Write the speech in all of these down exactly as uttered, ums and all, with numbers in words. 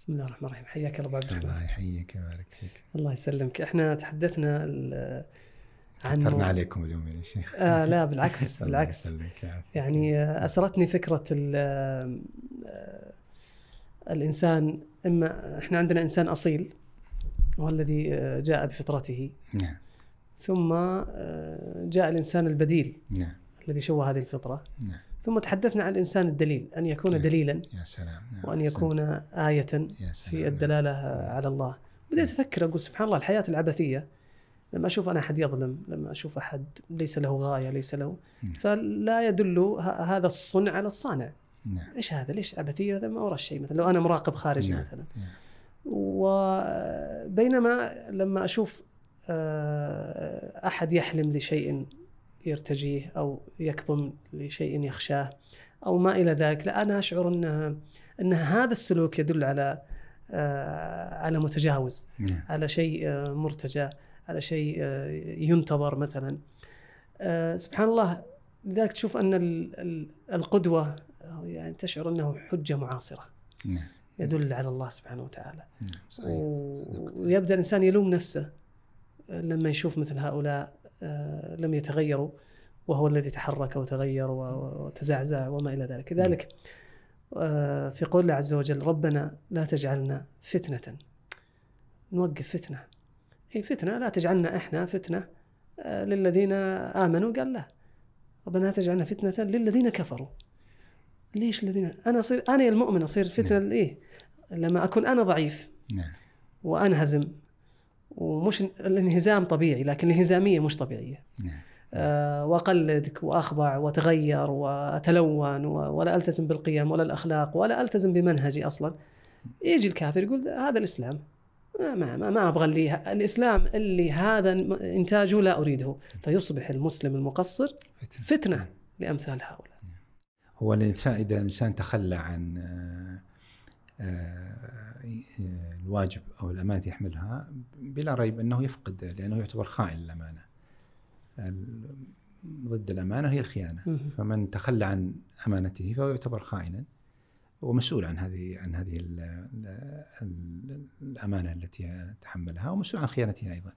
بسم الله الرحمن الرحيم. حياك الله أبو عبد الرحمن. الله يحييك ويبارك فيك. الله يسلمك. احنا تحدثنا عن كثرنا مو... عليكم اليوم يا شيخ. آه لا بالعكس بالعكس يعني أسرتني فكرة ال الإنسان. إما إحنا عندنا إنسان أصيل وهو الذي جاء بفطرته، نعم. ثم جاء الإنسان البديل، نعم. الذي شوه هذه الفطرة. نعم. ثم تحدثنا عن الإنسان الدليل، أن يكون يا دليلا يا سلام. نعم. وأن يكون آية في الدلالة على الله. بديت أفكر أقول سبحان الله، الحياة العبثية لما أشوف أنا أحد يظلم، لما أشوف أحد ليس له غاية، ليس له نعم. فلا يدل هذا الصنع على الصانع. نعم. إيش هذا؟ ليش عبثية؟ هذا ما ورا شيء. مثلا لو أنا مراقب خارجي، نعم. مثلا نعم. وبينما لما أشوف أحد يحلم لشيء يرتجيه أو يكظم لشيء يخشاه أو ما إلى ذلك، لا أنا أشعر أن أن هذا السلوك يدل على على متجاوز، نعم. على شيء مرتجى، على شيء ينتظر مثلا. سبحان الله. لذلك تشوف أن القدوة يعني تشعر أنه حجة معاصرة. نعم. يدل على الله سبحانه وتعالى. نعم. صحيح. ويبدأ الإنسان يلوم نفسه لما يشوف مثل هؤلاء لم يتغيروا، وهو الذي تحرك وتغير وتزعزع وما إلى ذلك. لذلك في قول الله عز وجل: ربنا لا تجعلنا فتنة. نوقف فتنة، هي فتنة، لا تجعلنا إحنا فتنة للذين آمنوا. قال لا، ربنا لا تجعلنا فتنة للذين كفروا. ليش الذين؟ أنا أصير أنا المؤمن أصير فتنة لإيه؟ لما أكون أنا ضعيف نعم. وأنهزم. ومش الانهزام طبيعي، لكن الانهزامية مش طبيعية. نعم. أه وأقلدك وأخضع وأتغير وأتلون ولا ألتزم بالقيم ولا الأخلاق ولا ألتزم بمنهجي أصلا. يجي الكافر يقول هذا الإسلام، ما ما ما أبغى اللي الإسلام اللي هذا إنتاجه لا أريده، فيصبح المسلم المقصر فتنة لأمثال هؤلاء. هو الإنسان إذا الإنسان تخلى عن الواجب أو الأمانة يحملها بلا ريب أنه يفقد، لأنه يعتبر خائن للأمانة. ضد الأمانة هي الخيانة، فمن تخلى عن أمانته فهو يعتبر خائنا ومسؤول عن هذه عن هذه الأمانة التي تحملها، ومسؤول عن خيانتها أيضا.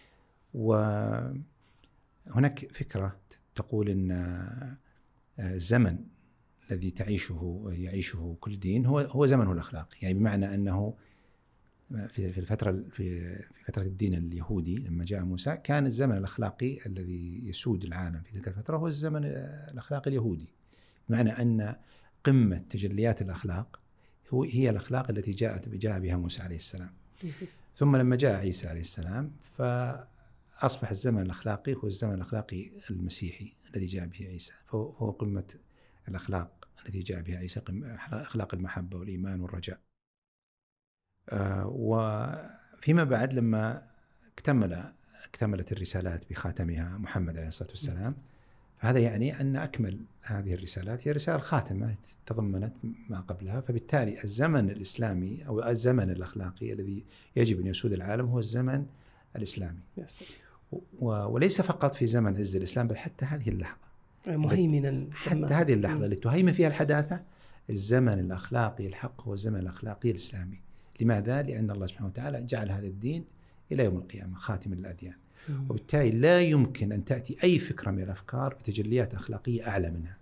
وهناك فكرة تقول أن الزمن الذي تعيشه يعيشه كل دين هو هو زمنه الأخلاقي، يعني بمعنى أنه في في الفترة في في فترة الدين اليهودي لما جاء موسى كان الزمن الأخلاقي الذي يسود العالم في تلك الفترة هو الزمن الأخلاقي اليهودي، بمعنى أن قمة تجليات الأخلاق هو هي الأخلاق التي جاءت جاء بها موسى عليه السلام. ثم لما جاء عيسى عليه السلام فأصبح الزمن الأخلاقي هو الزمن الأخلاقي المسيحي الذي جاء به عيسى، فهو قمة الأخلاق التي جاء بها عيسى، أخلاق المحبة والإيمان والرجاء. آه وفيما بعد لما اكتمل اكتملت الرسالات بخاتمها محمد عليه الصلاة والسلام، فهذا يعني أن أكمل هذه الرسالات هي رسالة خاتمة تضمنت ما قبلها. فبالتالي الزمن الإسلامي أو الزمن الأخلاقي الذي يجب أن يسود العالم هو الزمن الإسلامي، وليس فقط في زمن عز الإسلام بل حتى هذه اللحظة مهيمنا، حتى هذه اللحظة اللي تهيمن فيها الحداثة. الزمن الأخلاقي الحق هو الزمن الأخلاقي الإسلامي. لماذا؟ لأن الله سبحانه وتعالى جعل هذا الدين إلى يوم القيامة خاتم الأديان، وبالتالي لا يمكن أن تأتي أي فكرة من الأفكار بتجليات أخلاقية أعلى منها،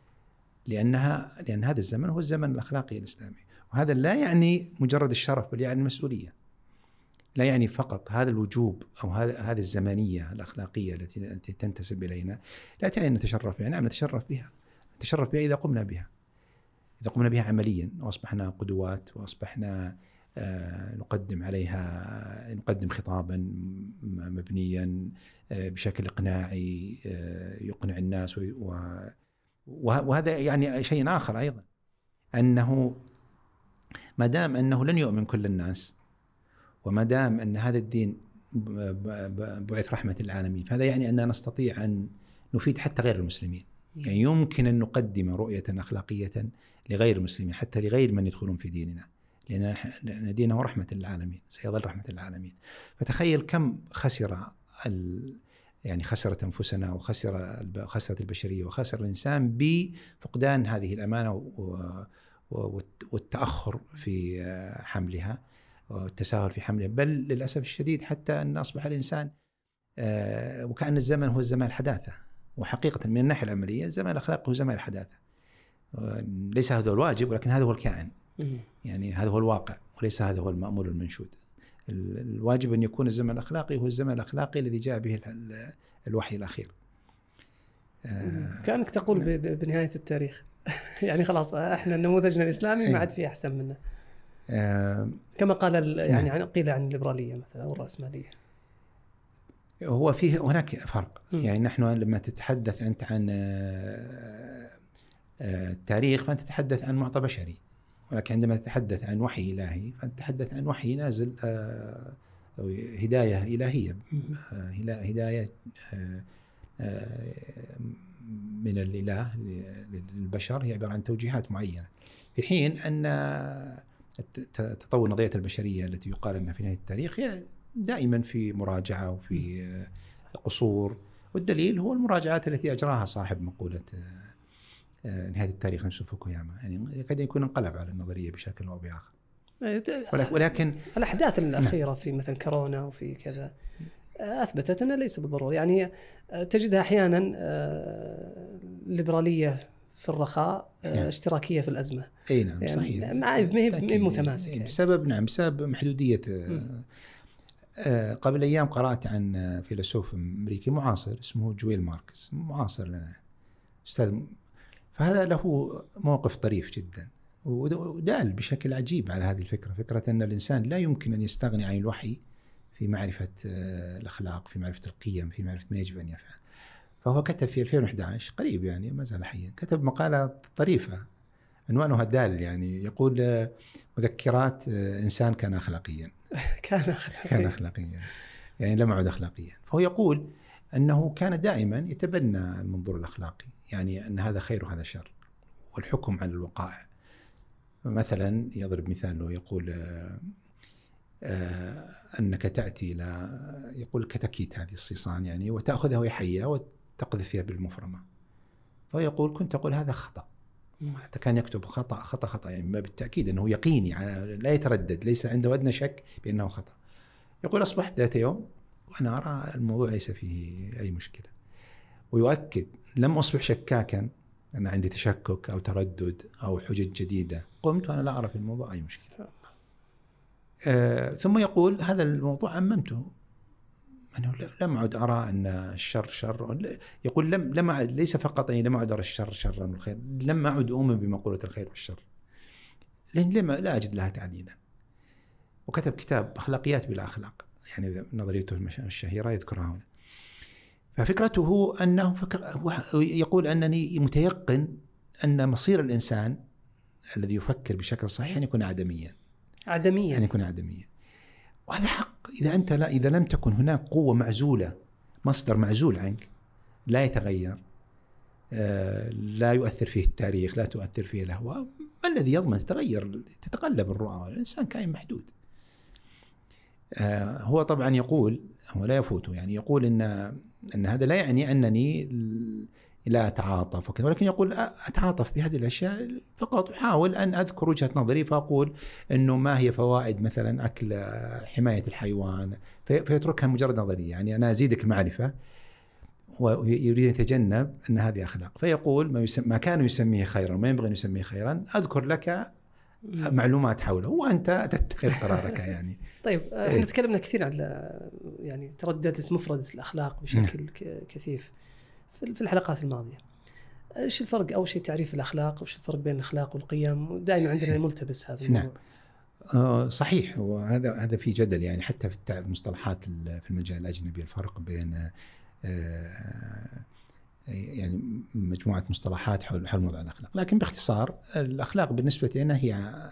لأنها لأن هذا الزمن هو الزمن الأخلاقي الإسلامي. وهذا لا يعني مجرد الشرف بل يعني المسؤولية، لا يعني فقط هذا الوجوب أو هذه الزمنية الأخلاقية التي تنتسب إلينا لا تعني أن نتشرف بها. نعم نتشرف بها، نتشرف بها إذا قمنا بها إذا قمنا بها عمليا وأصبحنا قدوات وأصبحنا آه نقدم عليها نقدم خطابا مبنيا آه بشكل إقناعي آه يقنع الناس. وهذا يعني شيء آخر أيضا، أنه ما دام أنه لن يؤمن كل الناس، وما دام أن هذا الدين بعث رحمة العالمين، فهذا يعني أننا نستطيع أن نفيد حتى غير المسلمين. يعني يمكن أن نقدم رؤية أخلاقية لغير المسلمين، حتى لغير من يدخلون في ديننا، لأن دينه رحمة للعالمين، سيظل رحمة للعالمين. فتخيل كم خسر يعني خسرت أنفسنا وخسر خسرت البشرية وخسر الإنسان بفقدان هذه الأمانة والتأخر في حملها والتساهل في حملها، بل للأسف الشديد حتى أن أصبح الإنسان وكأن الزمن هو الزمان الحداثة. وحقيقة من الناحية العملية الزمان الأخلاقي هو زمان الحداثة، ليس هذا الواجب ولكن هذا هو الكائن، يعني هذا هو الواقع وليس هذا هو المأمول المنشود. الواجب أن يكون الزمن الأخلاقي هو الزمن الأخلاقي الذي جاء به الوحي الأخير. كأنك تقول بنهاية التاريخ يعني خلاص احنا نموذجنا الإسلامي ما عاد فيه أحسن منه، كما قال يعني عن قيل عن الليبرالية مثلا أو الرأسمالية. هو فيه هناك فرق، يعني نحن لما تتحدث أنت عن التاريخ فأنت تتحدث عن معطى بشري، ولكن عندما تتحدث عن وحي إلهي فأنت تتحدث عن وحي نازل هداية إلهية، هداية من الإله للبشر هي عبارة عن توجيهات معينة، في حين أن تطور نظرية البشرية التي يقال أنها في نهاية التاريخ هي دائما في مراجعة وفي قصور، والدليل هو المراجعات التي أجراها صاحب مقولة نهاية التاريخ نفسه فوكوياما، يعني يكاد يكون انقلب على النظرية بشكل أو بآخر. ولكن الأحداث الأخيرة في مثل كورونا وفي كذا أثبتت أنه ليس بالضرورة، يعني تجدها أحيانا ليبرالية في الرخاء، اشتراكية في الأزمة. أي نعم صحيح، ما هي متماسكة يعني بسبب نعم بسبب محدودية. قبل أيام قرأت عن فيلسوف أمريكي معاصر اسمه جويل ماركس، معاصر لنا أستاذ، فهذا له موقف طريف جدا ودال بشكل عجيب على هذه الفكرة، فكرة أن الإنسان لا يمكن أن يستغني عن الوحي في معرفة الأخلاق، في معرفة القيم، في معرفة ما يجب أن يفعل. فهو كتب في ألفين وإحدى عشر قريب يعني ما زال حيا، كتب مقالة طريفة عنوانها دال، يعني يقول مذكرات إنسان كان أخلاقيا كان أخلاقيا كان أخلاقيا يعني لم يعد أخلاقيا. فهو يقول أنه كان دائما يتبنى المنظور الأخلاقي، يعني أن هذا خير وهذا شر، والحكم على الوقائع. مثلا يضرب مثال يقول آه أنك تأتي إلى يقول كتكيت هذه الصيصان يعني وتأخذها وهي حية وتقذف فيها بالمفرمة، فيقول كنت أقول هذا خطأ، حتى كان يكتب خطأ خطأ خطأ يعني ما بالتأكيد أنه يقيني يعني لا يتردد، ليس عنده أدنى شك بأنه خطأ. يقول أصبحت ذات يوم وأنا أرى الموضوع ليس فيه أي مشكلة، ويؤكد لم أصبح شكاكا أنا عندي تشكك أو تردد أو حجج جديدة، قمت وأنا لا أرى في الموضوع أي مشكلة. آه ثم يقول هذا الموضوع عممته، أنه لم أعد أرى أن الشر شر، يقول لم لم أعد ليس فقط يعني لم أعد أرى الشر شرا والخير، لم أعد أؤمن بمقولة الخير والشر، لأن لم لا أجد لها تعليلا. وكتب كتاب أخلاقيات بلا أخلاق، يعني نظريته الشهيرة يذكرها هنا. ففكرته أنه فكر يقول أنني متيقن أن مصير الإنسان الذي يفكر بشكل صحيح أن يكون عدميا عدميا أن يكون عدميا وهذا حق. إذا أنت لا إذا لم تكن هناك قوة معزولة، مصدر معزول عنك لا يتغير، لا يؤثر فيه التاريخ، لا تؤثر فيه الأهواء، ما الذي يضمن تتغير تتقلب الرؤى؟ الإنسان كائن محدود. هو طبعا يقول هو لا يفوته، يعني يقول إن أن هذا لا يعني أنني لا أتعاطف وكذا، ولكن يقول أتعاطف بهذه الأشياء فقط، أحاول أن أذكر وجهة نظري فأقول أنه ما هي فوائد مثلا أكل حماية الحيوان، فيتركها مجرد نظرية، يعني أنا أزيدك معرفة ويريد أن يتجنب أن هذه أخلاق. فيقول ما, يسمى ما كان يسميه خيرا وما ينبغي أن يسميه خيرا، أذكر لك معلومات حوله وأنت تتخذ قرارك يعني. طيب احنا تكلمنا كثير عن يعني ترددت مفردة الأخلاق بشكل كثيف في الحلقات الماضية. ايش الفرق أول شيء تعريف الأخلاق، وش الفرق بين الأخلاق والقيم؟ دائما عندنا ملتبس هذا الموضوع. نعم صحيح، وهذا هذا في جدل يعني حتى في المصطلحات في المجال الأجنبي، الفرق بين يعني مجموعة مصطلحات حول حول موضوع الأخلاق. لكن باختصار الأخلاق بالنسبة لنا هي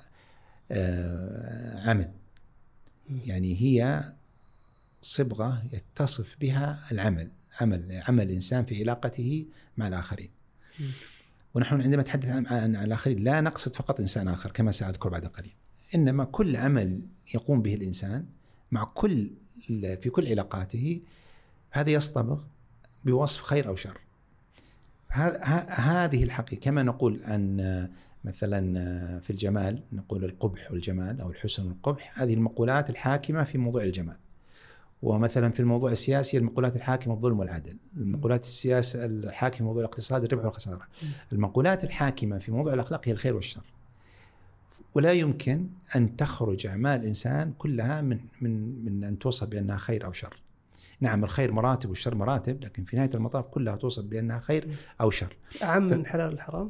عمل، يعني هي صبغة يتصف بها العمل، عمل عمل الإنسان في علاقته مع الآخرين. ونحن عندما نتحدث عن الآخرين لا نقصد فقط إنسان آخر كما سأذكر بعد قليل، إنما كل عمل يقوم به الإنسان مع كل في كل علاقاته، هذا يصطبغ بوصف خير أو شر. هذه الحقيقة كما نقول أن مثلا في الجمال نقول القبح والجمال أو الحسن والقبح، هذه المقولات الحاكمة في موضوع الجمال. ومثلا في الموضوع السياسي المقولات الحاكمة الظلم والعدل، المقولات السياسة الحاكمة في موضوع الاقتصاد الربح والخسارة، المقولات الحاكمة في موضوع الأخلاق هي الخير والشر. ولا يمكن أن تخرج أعمال الإنسان كلها من من من أن توصف بأنها خير أو شر. نعم الخير مراتب والشر مراتب، لكن في نهاية المطاف كلها توصف بأنها خير أو شر. أعم من حلال الحرام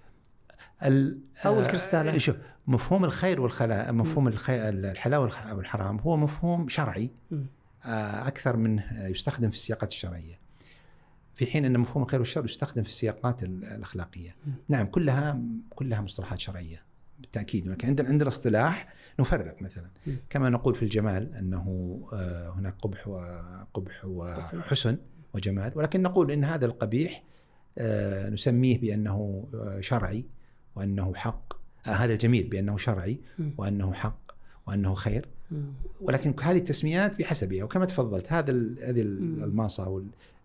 أو الكريستالة. شوف مفهوم الخير والخلاء، مفهوم الحلال والحرام هو مفهوم شرعي أكثر من يستخدم في السياقات الشرعية، في حين أن مفهوم الخير والشر يستخدم في السياقات الأخلاقية. نعم كلها كلها مصطلحات شرعية بالتأكيد، ولكن عندنا عندنا اصطلاح نفرق. مثلا كما نقول في الجمال أنه هناك قبح وقبح وحسن وجمال، ولكن نقول إن هذا القبيح نسميه بأنه شرعي وأنه حق، هذا الجميل بأنه شرعي وأنه حق وأنه خير. ولكن هذه التسميات بحسبها، وكما تفضلت هذا هذه الماصة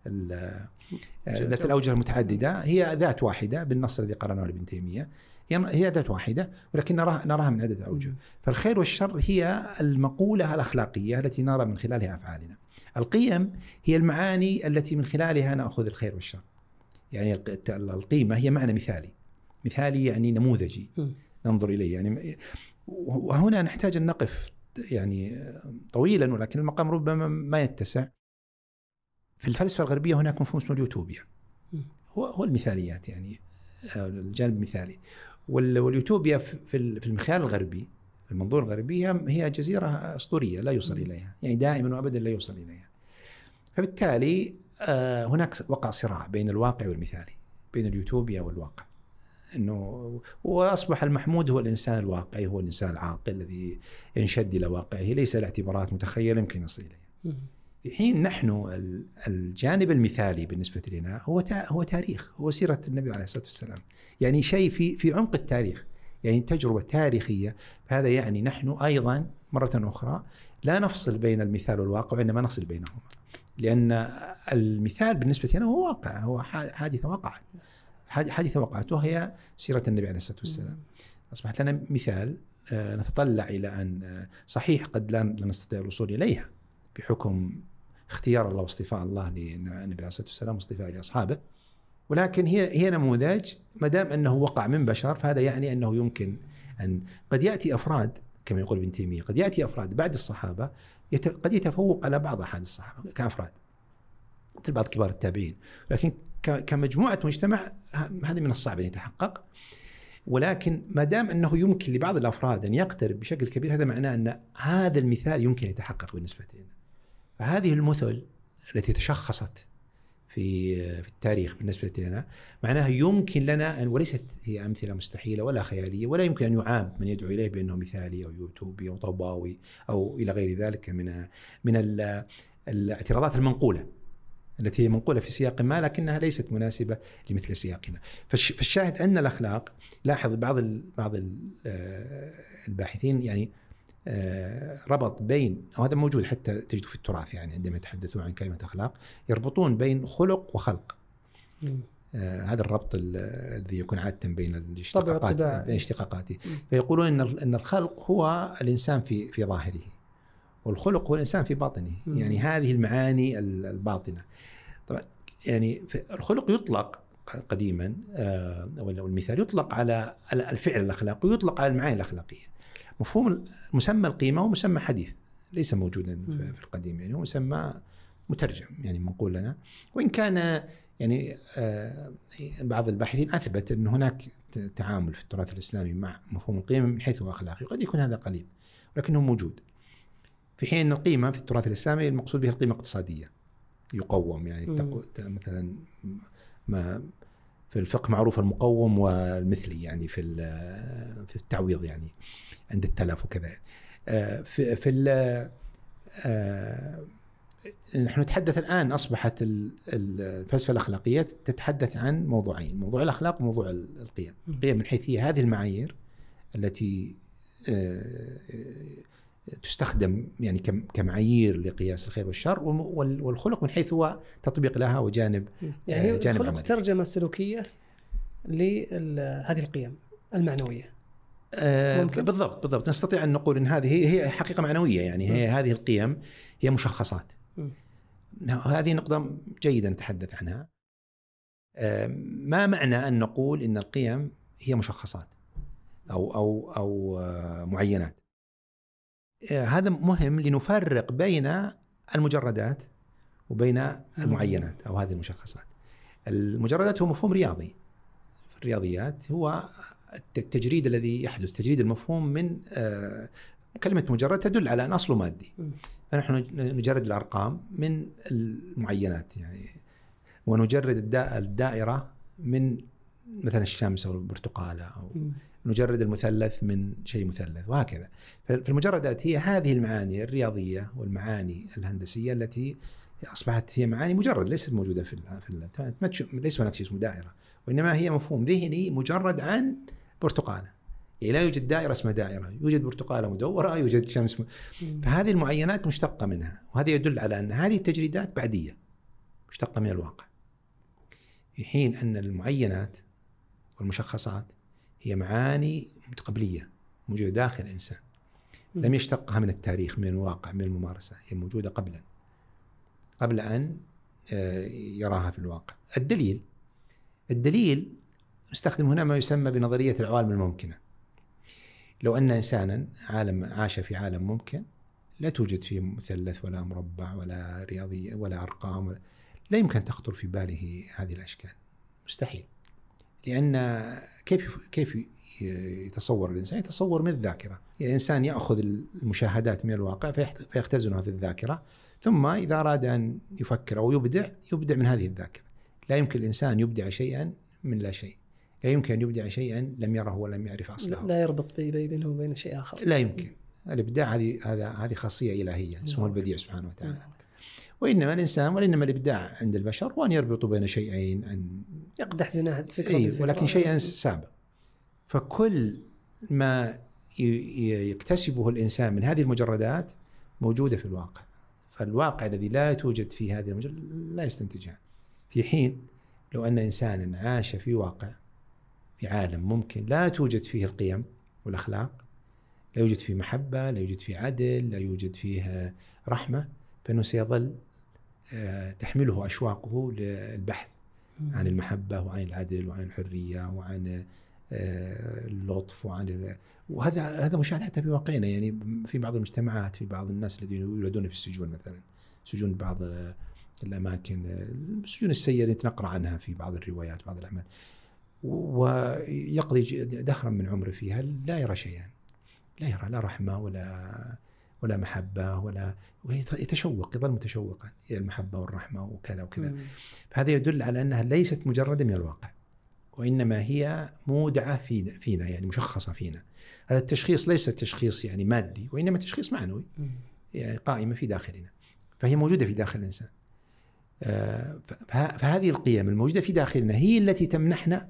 ذات الأوجه المتعددة هي ذات واحدة بالنص الذي قرأناه لابن تيمية، هي ذات واحدة ولكن نراها نراها من عدة أوجه. فالخير والشر هي المقولة الأخلاقية التي نرى من خلالها أفعالنا. القيم هي المعاني التي من خلالها نأخذ الخير والشر. يعني القيمة هي معنى مثالي، مثالي يعني نموذجي ننظر إليه. يعني وهنا نحتاج أن نقف يعني طويلا، ولكن المقام ربما ما يتسع. في الفلسفة الغربية هناك مفهوم اسمه اليوتوبيا، هو هو المثاليات، يعني الجانب المثالي. واليوتوبيا في المخيال الغربي، في المنظور الغربي، هي جزيرة أسطورية لا يوصل إليها، يعني دائما وأبدا لا يوصل إليها. فبالتالي هناك وقع صراع بين الواقع والمثالي، بين اليوتوبيا والواقع. إنه وأصبح المحمود هو الإنسان الواقعي، هو الإنسان العاقل الذي ينشد إلى واقعه، ليس الاعتبارات متخيلة يمكن يصل إليها. في حين نحن الجانب المثالي بالنسبة لنا هو هو تاريخ، هو سيرة النبي عليه الصلاة والسلام، يعني شيء في في عمق التاريخ، يعني تجربة تاريخية. فهذا يعني نحن أيضا مرة أخرى لا نفصل بين المثال والواقع، وإنما نصل بينهما، لأن المثال بالنسبة لنا هو واقع، هو حادثة وقعت، حادثة وقعت وهي سيرة النبي عليه الصلاة والسلام. أصبحت لنا مثال نتطلع إلى أن صحيح قد لا نستطيع الوصول إليها بحكم اختيار الله واصطفاء الله للنبي عليه الصلاة والسلام واصطفاء لأصحابه، ولكن هي هي نموذج. ما دام أنه وقع من بشر فهذا يعني أنه يمكن أن قد يأتي أفراد كما يقول ابن تيمية، قد يأتي أفراد بعد الصحابة يت... قد يتفوق على بعض أحد الصحابة كأفراد مثل بعض كبار التابعين، لكن ك... كمجموعة مجتمع هذا من الصعب أن يتحقق. ولكن ما دام أنه يمكن لبعض الأفراد أن يقترب بشكل كبير، هذا معناه أن هذا المثال يمكن أن يتحقق بالنسبة لنا. فهذه المثل التي تشخصت في في التاريخ بالنسبة لنا معناها يمكن لنا أن، وليست هي أمثلة مستحيلة ولا خيالية، ولا يمكن أن يعاب من يدعو إليه بأنه مثالي أو يوتوبي أو طوباوي أو إلى غير ذلك من من الاعتراضات المنقولة التي هي منقولة في سياق ما لكنها ليست مناسبة لمثل سياقنا. فالشاهد أن الأخلاق، لاحظ بعض بعض الباحثين يعني ربط بين، وهذا موجود حتى تجد في التراث، يعني عندما يتحدثون عن كلمة أخلاق يربطون بين خلق وخلق. آه هذا الربط الذي يكون عادة بين الاشتقاقات بين اشتقاقاته. فيقولون إن أن الخلق هو الإنسان في في ظاهره، والخلق هو الإنسان في باطنه. م. يعني هذه المعاني الباطنة. طبعا يعني الخلق يطلق قديما آه أو المثال يطلق على الفعل الأخلاقي ويطلق على المعاني الأخلاقية. مفهوم مسمى القيمة هو مسمى حديث ليس موجودا في القديم، يعني هو مسمى مترجم يعني منقول لنا. وإن كان يعني بعض الباحثين أثبت أن هناك تعامل في التراث الإسلامي مع مفهوم القيمة من حيث هو أخلاقي، قد يكون هذا قليل ولكنه موجود. في حين أن القيمة في التراث الإسلامي المقصود بها القيمة الاقتصادية، يقوم يعني مثلا ما في الفقه معروف المقوم والمثلي، يعني في في التعويض يعني عند التلف وكذا. في في نحن نتحدث الآن أصبحت الفلسفة الأخلاقية تتحدث عن موضوعين، موضوع الأخلاق وموضوع القيم. القيم من حيث هي هذه المعايير التي تستخدم يعني كمعايير لقياس الخير والشر، والخلق من حيث هو تطبيق لها وجانب يعني جانب الخلق ترجمة سلوكية لهذه القيم. المعنوية. آه بالضبط بالضبط نستطيع أن نقول أن هذه هي, هي حقيقة معنوية، يعني هي م. هذه القيم هي مشخصات. م. هذه نقطة جيدة نتحدث عنها. آه ما معنى أن نقول أن القيم هي مشخصات أو أو أو آه معينات؟ آه هذا مهم لنفرق بين المجردات وبين المعينات أو هذه المشخصات. المجردات هو مفهوم رياضي في الرياضيات، هو التجريد الذي يحدث، تجريد المفهوم من آه كلمة مجرد تدل على أن أصله مادي، فنحن نجرد الأرقام من المعينات يعني، ونجرد الدائرة من مثلا الشمس أو البرتقالة، أو نجرد المثلث من شيء مثلث، وهكذا. فالمجردات هي هذه المعاني الرياضية والمعاني الهندسية التي أصبحت هي معاني مجرد ليست موجودة في في ليس هناك شيء اسمه دائرة، وإنما هي مفهوم ذهني مجرد عن برتقالة. يعني لا يوجد دائرة اسمها دائرة، يوجد برتقالة مدورة، يوجد شمس م... فهذه المعينات مشتقة منها، وهذا يدل على أن هذه التجريدات بعدية مشتقة من الواقع، في حين أن المعينات والمشخصات هي معاني متقبلية موجودة داخل الإنسان، لم يشتقها من التاريخ، من الواقع، من الممارسة، هي موجودة قبلا قبل أن يراها في الواقع. الدليل الدليل نستخدم هنا ما يسمى بنظرية العوالم الممكنة. لو أن إنسانا عالم عاش في عالم ممكن لا توجد فيه مثلث ولا مربع ولا رياضي ولا أرقام ولا، لا يمكن تخطر في باله هذه الأشكال، مستحيل. لأن كيف كيف يتصور الإنسان؟ يتصور من الذاكرة. يعني إنسان يأخذ المشاهدات من الواقع فيختزنها في الذاكرة، ثم إذا أراد أن يفكر أو يبدع يبدع من هذه الذاكرة. لا يمكن الإنسان يبدع شيئا من لا شيء، لا يمكن أن يبدع شيئا لم يره ولم يعرف أصله، لا يربط بينه وبين شيء آخر، لا يمكن. الإبداع هذه هذا هذه خاصية إلهية اسمها البديع سبحانه وتعالى. وإنما الإنسان وإنما الإبداع عند البشر هو أن يربطوا بين شيئين، أن يقدح زناها فكرة أي ولكن شيئا سابق. فكل ما يكتسبه الإنسان من هذه المجردات موجودة في الواقع، فالواقع الذي لا توجد فيه هذه المجردات لا يستنتجها. في حين لو أن إنسانا عاش في واقع في عالم ممكن لا توجد فيه القيم والأخلاق، لا يوجد فيه محبة، لا يوجد فيه عدل، لا يوجد فيه رحمة، فإنه سيظل تحمله أشواقه للبحث عن المحبة وعن العدل وعن الحرية وعن اللطف وعن، وهذا هذا مشاهد حتى في واقعنا. يعني في بعض المجتمعات، في بعض الناس الذين يولدون في السجون مثلا، سجون بعض الأماكن، السجون السيئة التي نقرأ عنها في بعض الروايات بعض الأعمال، ويقضي دهرا من عمره فيها لا يرى شيئا، لا يرى لا رحمة ولا ولا محبة ولا، ويتشوق، يظل متشوقا إلى المحبة والرحمة وكذا وكذا. فهذا يدل على أنها ليست مجرد من الواقع، وإنما هي مودعة في فينا، يعني مشخصة فينا. هذا التشخيص ليس تشخيص يعني مادي، وإنما تشخيص معنوي، يعني قائمة في داخلنا، فهي موجودة في داخل الإنسان. فهذه القيم الموجودة في داخلنا هي التي تمنحنا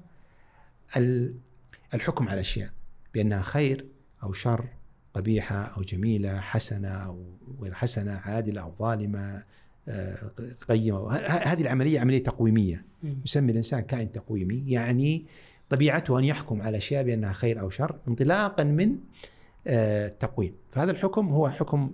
الحكم على الأشياء بأنها خير أو شر، قبيحة أو جميلة، حسنة أو غير حسنة، عادلة أو ظالمة، قيمة. هذه العملية عملية تقويمية، يسمي الإنسان كائن تقويمي، يعني طبيعته أن يحكم على أشياء بأنها خير أو شر انطلاقا من التقويم. فهذا الحكم هو حكم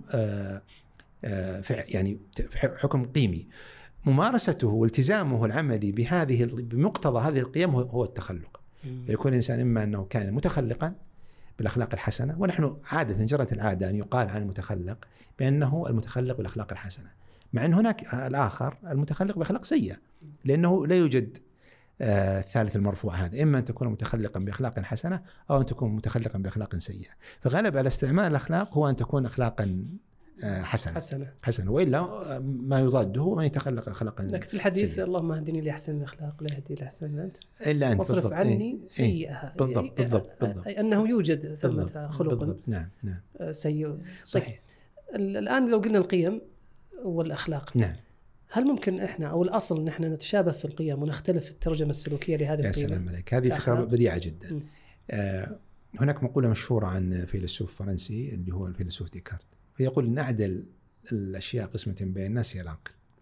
يعني حكم قيمي، ممارسته والتزامه العملي بهذه بمقتضى هذه القيم هو التخلق. يكون الإنسان إما أنه كان متخلقا بالأخلاق الحسنة، ونحن عادة جرت العادة أن يقال عن المتخلق بأنه المتخلق بالأخلاق الحسنة، مع أن هناك الآخر المتخلق بأخلاق سيئة، لأنه لا يوجد آه ثالث المرفوع هذا، إما أن تكون متخلقا بأخلاق حسنة أو أن تكون متخلقا بأخلاق سيئة. فغالب على استعمال الأخلاق هو أن تكون أخلاقا آه حسنة. حسنة حسنة وإلا ما يضاده هو من يتخلق أخلاقا. لكن في الحديث سيئة. اللهم اهدني لأحسن الأخلاق لا يهدي لأحسن أنت إلا أنت، واصرف عني سيئها. بالضبط بالضبط بالضبط، أي أنه يوجد ثمة خلق بالضبط. نعم نعم سيء. صحيح. الآن لو قلنا القيم والأخلاق، نعم، هل ممكن إحنا أو الأصل نحن نتشابه في القيم ونختلف في الترجمة السلوكية لهذه القيم؟ يا سلام عليك، هذه فكرة بديعة جدا. آه هناك مقولة مشهورة عن فيلسوف فرنسي اللي هو الفيلسوف ديكارت، فيقول إن أعدل الأشياء قسمة بين الناس هي العقل،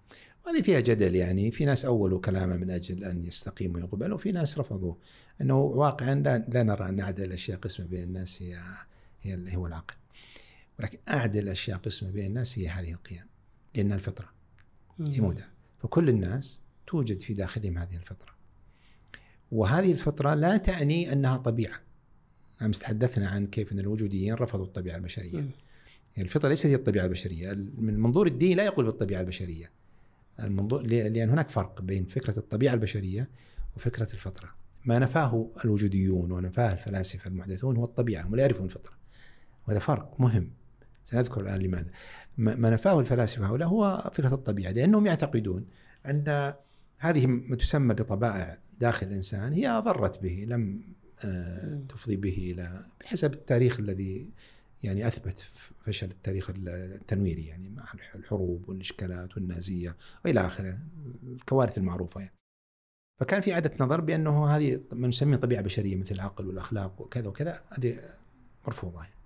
هذه فيها جدل، يعني في ناس أولوا كلامه من أجل أن يستقيموا ويقبلوا، وفي ناس رفضوه، أنه واقعا لا, لا نرى أن أعدل الأشياء قسمة بين الناس هي هي اللي هو العقل، ولكن أعدل الأشياء قسمة بين الناس هي هذه القيم، لأنها الفطرة هي مودة، فكل الناس توجد في داخلهم هذه الفطرة، وهذه الفطرة لا تعني أنها طبيعة. أمس تحدثنا عن كيف أن الوجوديين رفضوا الطبيعة البشرية. يعني الفطرة ليست هي الطبيعة البشرية، من منظور الدين لا يقول بالطبيعة البشرية، المنظور لأن هناك فرق بين فكرة الطبيعة البشرية وفكرة الفطرة. ما نفاه الوجوديون ونفاه الفلاسفة المحدثون هو الطبيعة، هم لا يعرفون الفطرة، وهذا فرق مهم سنذكر الآن لماذا. ما نفاه الفلاسفة هؤلاء هو فكرة الطبيعة، لأنهم يعتقدون أن هذه ما تسمى بطبائع داخل الإنسان هي ضرت به، لم تفضي به إلى، بحسب التاريخ الذي يعني أثبت فشل التاريخ التنويري، يعني مع الحروب والإشكالات والنازية وإلى آخره، الكوارث المعروفة يعني. فكان في عادة نظر بأنه هذه ما نسميه طبيعة بشرية مثل العقل والأخلاق وكذا وكذا، هذه مرفوضة يعني.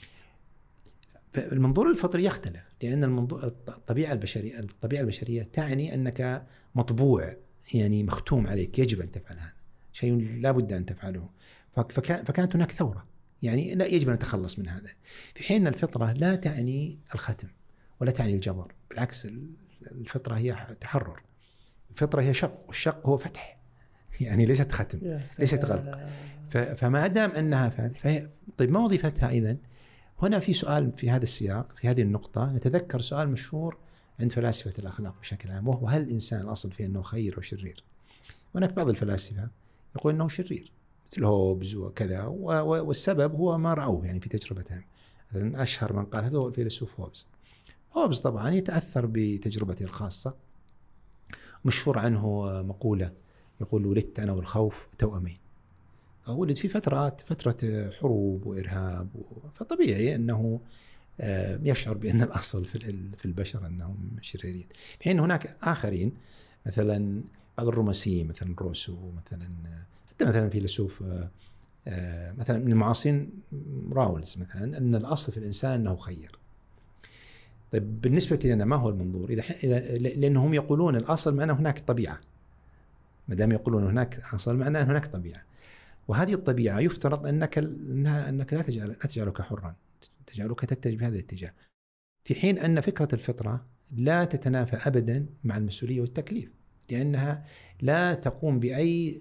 فالمنظور الفطري يختلف، لأن المنظور الطبيعة البشرية الطبيعة البشرية تعني أنك مطبوع، يعني مختوم عليك، يجب أن تفعل هذا شيء لا بد أن تفعله. فكانت هناك ثورة، يعني لا يجب أن نتخلص من هذا، في حين الفطرة لا تعني الختم ولا تعني الجبر، بالعكس الفطرة هي تحرر، الفطرة هي شق، والشق هو فتح، يعني ليست ختم ليست غلق. فما دام أنها فتح فهي طيب ما وظيفتها إذن؟ هنا في سؤال في هذا السياق، في هذه النقطة نتذكر سؤال مشهور عند فلاسفة الأخلاق بشكل عام، وهو هل الإنسان الأصل فيه أنه خير أو شرير؟ هناك بعض الفلاسفة يقول أنه شرير مثل هوبز وكذا، والسبب هو ما رأوه يعني في تجربتهم. مثلا أشهر من قال هذا هو الفيلسوف هوبز. هوبز طبعا يتأثر بتجربته الخاصة، مشهور عنه مقولة يقول ولدت أنا والخوف توأمين. ولد في فترات فترة حروب وإرهاب، فطبيعي أنه يشعر بأن الأصل في البشر أنهم شريرين، في حين هناك آخرين مثلا بعض الرومانسيين مثلا روسو، مثلا حتى مثلا فيلسوف مثلا من المعاصرين راولز مثلا، أن الأصل في الإنسان أنه خير. طيب بالنسبة لنا ما هو المنظور؟ إذا لأنهم يقولون الأصل معناه هناك طبيعة، ما دام يقولون هناك أصل معناه هناك طبيعة، وهذه الطبيعة يفترض أنك أنك لا تجعل لا تجعلك حرا، تجعلك تتجه بهذا الاتجاه، في حين أن فكرة الفطرة لا تتنافى أبدا مع المسؤولية والتكليف، لأنها لا تقوم بأي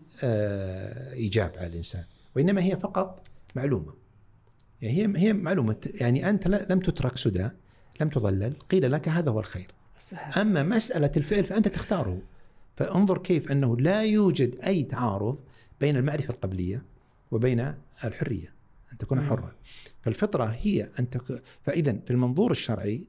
إيجاب على الإنسان، وإنما هي فقط معلومة، يعني هي هي معلومة، يعني أنت لم تترك سدى، لم تضلل، قيل لك هذا هو الخير. أما مسألة الفعل فأنت تختاره. فانظر كيف أنه لا يوجد أي تعارض بين المعرفة القبلية وبين الحرية أن تكون حرا. فالفطرة هي أن تك... فإذا في المنظور الشرعي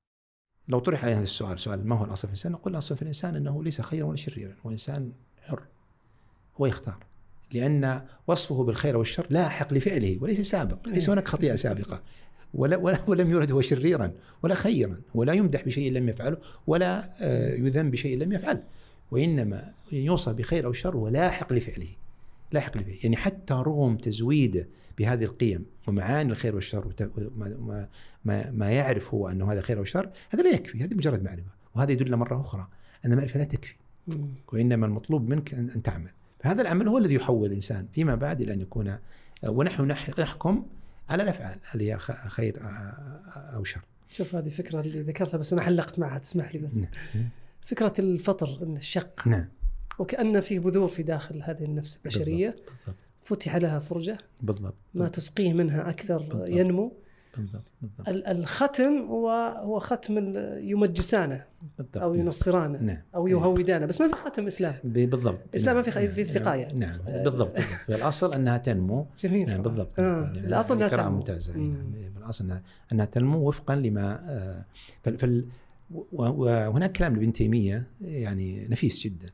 لو طرح عليه هذا السؤال، سؤال ما هو الأصل في الإنسان، نقول الأصل في الإنسان أنه ليس خيرا ولا شريرا، هو إنسان حر، هو يختار، لأن وصفه بالخير والشر لاحق لفعله وليس سابق، ليس هناك خطيئة سابقة، ولا ولا ولم يولد هو شريرا ولا خيرا، ولا يمدح بشيء لم يفعله، ولا يذم بشيء لم يفعله، وإنما يوصف بخير أو شر ولاحق لفعله، لاحق لفعله. يعني حتى رغم تزويده بهذه القيم ومعاني الخير والشر وما ما ما يعرف هو أنه هذا خير أو شر، هذا لا يكفي، هذه مجرد معرفة، وهذا يدل مرة أخرى أن المعرفة لا تكفي، وإنما المطلوب منك أن تعمل. فهذا العمل هو الذي يحول الإنسان فيما بعد إلى أن يكون، ونحن نحكم على الأفعال هل هي خير أو شر. شوف هذه فكرة اللي ذكرتها بس أنا حلقت معها، تسمح لي بس. نعم. فكرة الفطر، أن الشق، نعم. وكأن في بذور في داخل هذه النفس البشرية، بالضبط. بالضبط. فتح لها فرجة، بالضبط. ما تسقيه منها أكثر بالضبط. ينمو. بالضبط. بالضبط. الختم هو هو ختم يمجسانه بالضبط. أو ينصرانه، نعم. أو يهودانه، بس ما في ختم إسلام. بالضبط. إسلام ما في خ... في سقاية. نعم. بالضبط. الأصل أنها تنمو. جميل. نعم. بالضبط. آه. يعني الأصل أنها تنمو. ممتازة. بالأصل أنها تنمو وفقا لما فال... فال... وهناك كلام لابن تيمية يعني نفيس جدا،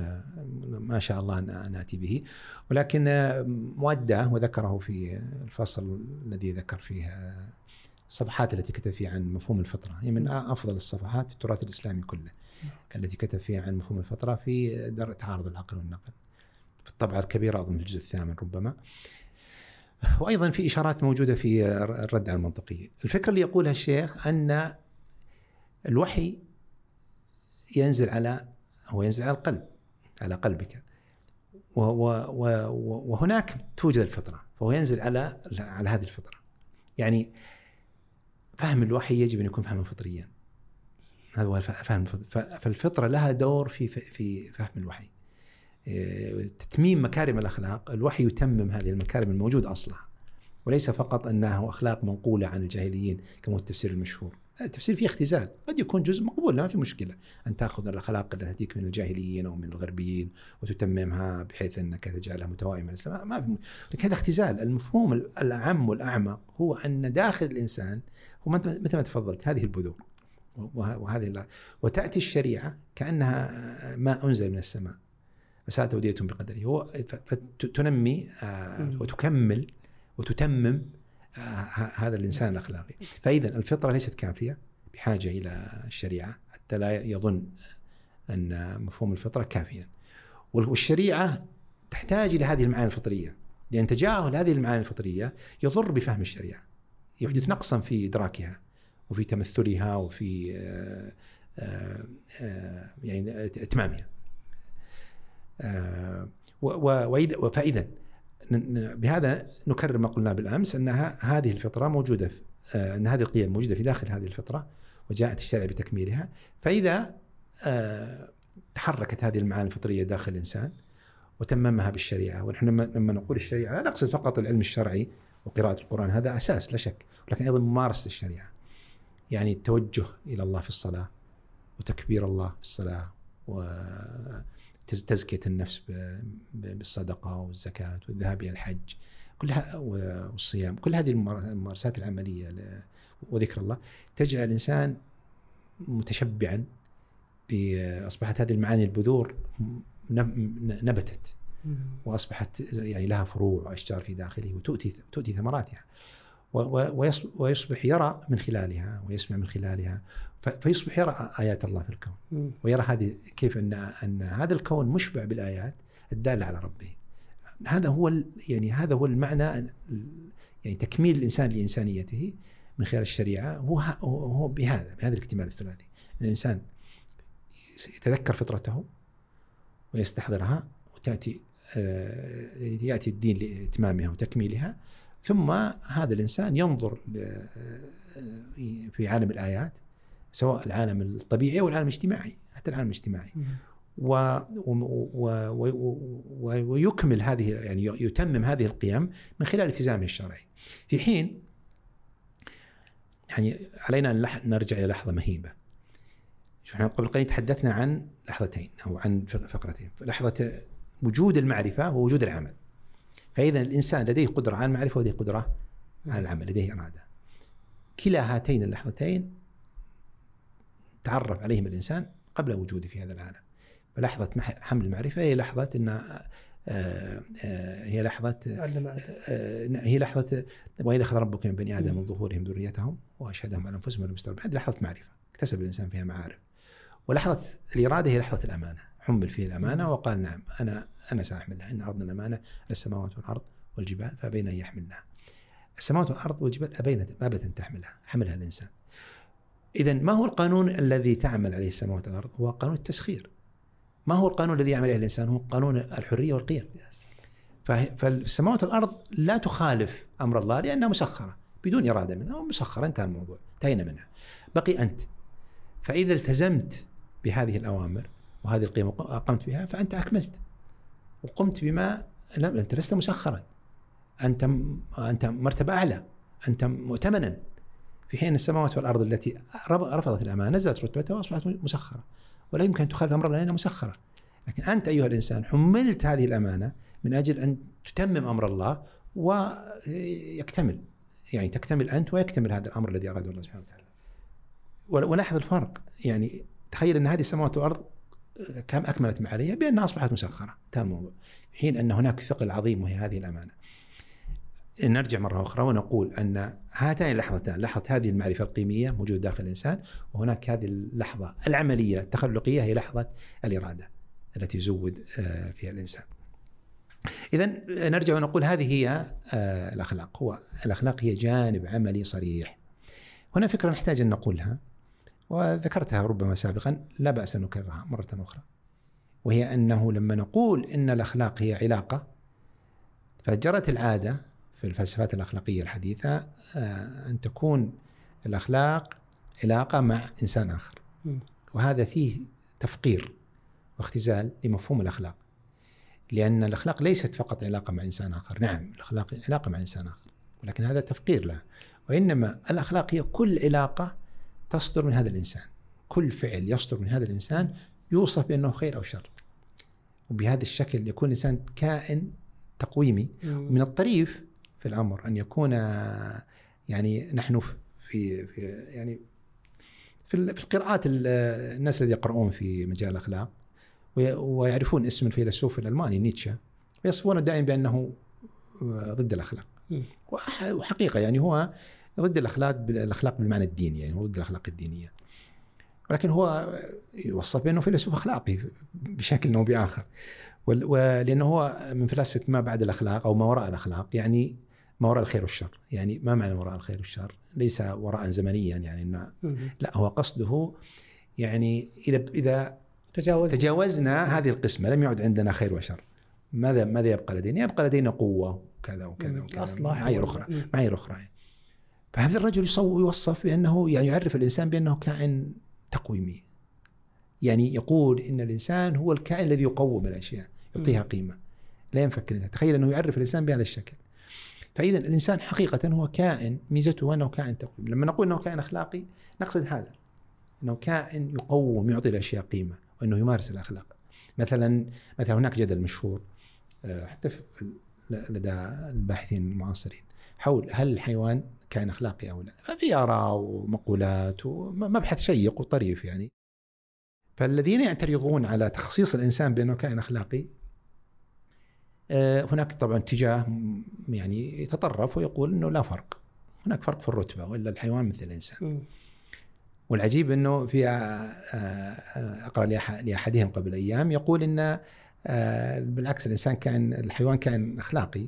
ما شاء الله أن نأتي به، ولكن مودع وذكره في الفصل الذي ذكر فيه الصفحات التي كتب فيها عن مفهوم الفطرة، هي من أفضل الصفحات في التراث الإسلامي كله التي كتب فيها عن مفهوم الفطرة في درء تعارض العقل والنقل، في الطبعة الكبيرة أظن الجزء الثامن ربما، وأيضا في إشارات موجودة في الرد على المنطقية. الفكرة اللي يقولها الشيخ أن الوحي ينزل على هو ينزل على القلب، على قلبك، وهناك توجد الفطرة، فهو ينزل على على هذه الفطرة. يعني فهم الوحي يجب أن يكون فهما فطريا، هذا هو فهم. فالفطرة لها دور في في فهم الوحي، تتميم مكارم الأخلاق. الوحي يتمم هذه المكارم الموجود أصلها، وليس فقط أنه أخلاق منقولة عن الجاهليين كما هو التفسير المشهور. التفسير فيه اختزال، قد يكون جزء مقبول، ما في مشكلة أن تأخذ الأخلاق التي تأتيك من الجاهليين أو من الغربيين وتتممها بحيث أنك تجعلها متوائمة الإسلام، ما في. لكن هذا اختزال. المفهوم الأعم والأعمق هو أن داخل الإنسان هو مثل ما تفضلت هذه البذور وهذه، وتأتي الشريعة كأنها ما أنزل من السماء، فساء تودية بقدره، هو فتنمي وتكمل وتتمم هذا الإنسان الأخلاقي. فإذا الفطرة ليست كافية، بحاجة إلى الشريعة حتى لا يظن أن مفهوم الفطرة كافيا. والشريعة تحتاج إلى هذه المعاني الفطرية، لأن تجاهل هذه المعاني الفطرية يضر بفهم الشريعة، يحدث نقصا في إدراكها وفي تمثلها وفي آآ آآ يعني إتمامها. فإذا بهذا نكرر ما قلنا بالأمس، أن هذه الفطرة موجودة، أن هذه القيم موجودة في داخل هذه الفطرة، وجاءت الشريعة بتكميلها. فإذا تحركت هذه المعاني الفطرية داخل الإنسان وتممها بالشريعة، ونحن لما نقول الشريعة لا نقصد فقط العلم الشرعي وقراءة القرآن، هذا أساس لا شك، ولكن أيضا ممارسة الشريعة، يعني التوجه إلى الله في الصلاة، وتكبير الله في الصلاة، وتزكية النفس بالصدقة والزكاة والذهاب إلى الحج كلها والصيام، كل هذه الممارسات العملية وذكر الله تجعل الإنسان متشبعا، أصبحت هذه المعاني البذور نبتت وأصبحت يعني لها فروع وأشجار في داخله، وتؤتي تؤتي ثمراتها، ويصبح يرى من خلالها ويسمع من خلالها، فيصبح يرى آيات الله في الكون، ويرى هذه كيف أن أن هذا الكون مشبع بالآيات الدالة على ربه. هذا هو يعني هذا هو المعنى، يعني تكميل الإنسان لإنسانيته من خلال الشريعة هو هو بهذا بهذا الاكتمال الثلاثي. الإنسان يتذكر فطرته ويستحضرها، وتأتي يأتي الدين لإتمامها وتكميلها، ثم هذا الإنسان ينظر في عالم الآيات، سواء العالم الطبيعي أو العالم الاجتماعي، حتى العالم الاجتماعي، و ويكمل هذه، يعني يتمم هذه القيم من خلال التزامه الشرعي. في حين يعني علينا أن نرجع إلى لحظة مهيبة. احنا قبل قليل تحدثنا عن لحظتين أو عن فقرتين، لحظة وجود المعرفة ووجود العمل. فإذا الإنسان لديه قدرة على المعرفة ولديه قدرة على العمل، لديه إرادة. كلا هاتين اللحظتين تعرف عليهم الإنسان قبل وجوده في هذا العالم. فلحظة حمل المعرفة هي لحظة إن هي لحظة هي لحظة وإذا أخذ ربك من بني آدم من ظهورهم ذريتهم وأشهدهم على أنفسهم المستقبل. هذه لحظة معرفة اكتسب الإنسان فيها معارف. ولحظة الإرادة هي لحظة الأمانة، حمل فيه الأمانة وقال نعم أنا أنا سأحملها، إن عرضنا الأمانة على السماوات والأرض والجبال فأبين أن يحملنها. السماوات والأرض والجبال أبين ما أبت أن تحملها، حملها الإنسان. إذن ما هو القانون الذي تعمل عليه السماوات والأرض؟ هو قانون التسخير. ما هو القانون الذي يعمل عليه الإنسان؟ هو قانون الحرية والقيم. فالسماوات والأرض لا تخالف أمر الله لأنها مسخرة بدون إرادة منها، مسخرة، انتهى الموضوع، انتهينا منها. بقي أنت، فإذا التزمت بهذه الأوامر وهذه القيم وقمت بها فأنت أكملت وقمت بما لا، أنت لست مسخرا، أنت أنت مرتبة أعلى، أنت مؤتمنا. في حين السماوات والأرض التي رفضت الأمانة نزلت رتبتها وأصبحت مسخرة، ولا يمكن أن تخالف أمر الله لأنها مسخرة. لكن أنت أيها الإنسان حملت هذه الأمانة من أجل أن تتمم أمر الله ويكتمل، يعني تكتمل أنت ويكتمل هذا الأمر الذي أراده الله سبحانه وتعالى. ولاحظ الفرق، يعني تخيل أن هذه السماوات والأرض كم أكملت ما عليها بأنها أصبحت مسخرة، انتهى الموضوع. في حين أن هناك ثقل عظيم وهي هذه الأمانة. نرجع مرة أخرى ونقول أن هاتين اللحظتان، لحظة هذه المعرفة القيمية موجودة داخل الإنسان، وهناك هذه اللحظة العملية التخلقية هي لحظة الإرادة التي يزود فيها الإنسان. إذن نرجع ونقول هذه هي الأخلاق. هو الأخلاق هي جانب عملي صريح. هنا فكرة نحتاج أن نقولها، وذكرتها ربما سابقا، لا بأس أن نكررها مرة أخرى، وهي أنه لما نقول إن الأخلاق هي علاقة، فجرت العادة في الفلسفات الأخلاقية الحديثة أن تكون الأخلاق علاقة مع إنسان آخر، وهذا فيه تفقير واختزال لمفهوم الأخلاق، لأن الأخلاق ليست فقط علاقة مع إنسان آخر. نعم الأخلاق علاقة مع إنسان آخر، ولكن هذا تفقير له، وإنما الأخلاق هي كل علاقة تصدر من هذا الإنسان، كل فعل يصدر من هذا الإنسان يوصف بأنه خير أو شر، وبهذا الشكل يكون الإنسان كائن تقويمي. من الطريف في الأمر أن يكون يعني نحن في, في يعني في القراءات، الناس الذين يقرؤون في مجال الأخلاق ويعرفون اسم الفيلسوف الألماني نيتشه، ويصفونه دائما بأنه ضد الأخلاق، وحقيقة يعني هو ضد الأخلاق الأخلاق بالمعنى الديني، يعني هو ضد الأخلاق الدينية، ولكن هو يوصف بأنه فيلسوف أخلاقي بشكل أو بآخر، ولأنه هو من فلسفة ما بعد الأخلاق أو ما وراء الأخلاق، يعني ما وراء الخير والشر. يعني ما معنى وراء الخير والشر؟ ليس وراء زمنيا يعني إنه لا، هو قصده يعني إذا إذا تجاوزنا, تجاوزنا هذه القسمة لم يعد عندنا خير وشر، ماذا ماذا يبقى لدينا؟ يبقى لدينا قوة وكذا وكذا وكذا معايير أخرى معايير أخرى يعني. فهذا الرجل يوصف بأنه يعني يعرف الإنسان بأنه كائن تقويمي، يعني يقول إن الإنسان هو الكائن الذي يقوم الأشياء، يعطيها قيمة، لا ينفك الإنسان. تخيل أنه يعرف الإنسان بهذا الشكل. فإذا الإنسان حقيقة هو كائن ميزته أنه كائن تقويم. لما نقول أنه كائن أخلاقي نقصد هذا، أنه كائن يقوم، يعطي الأشياء قيمة، وأنه يمارس الأخلاق. مثلا مثلا هناك جدل مشهور حتى لدى الباحثين المعاصرين حول هل الحيوان كائن أخلاقي أو لا، ففي آراء ومقولات ومبحث شيق وطريف يعني. فالذين يعترضون على تخصيص الإنسان بأنه كائن أخلاقي، هناك طبعا اتجاه يعني يتطرف ويقول أنه لا فرق، هناك فرق في الرتبة، وإلا الحيوان مثل الإنسان. والعجيب أنه في أقرأ لأحدهم قبل أيام يقول أن بالعكس الإنسان كان الحيوان كان أخلاقي.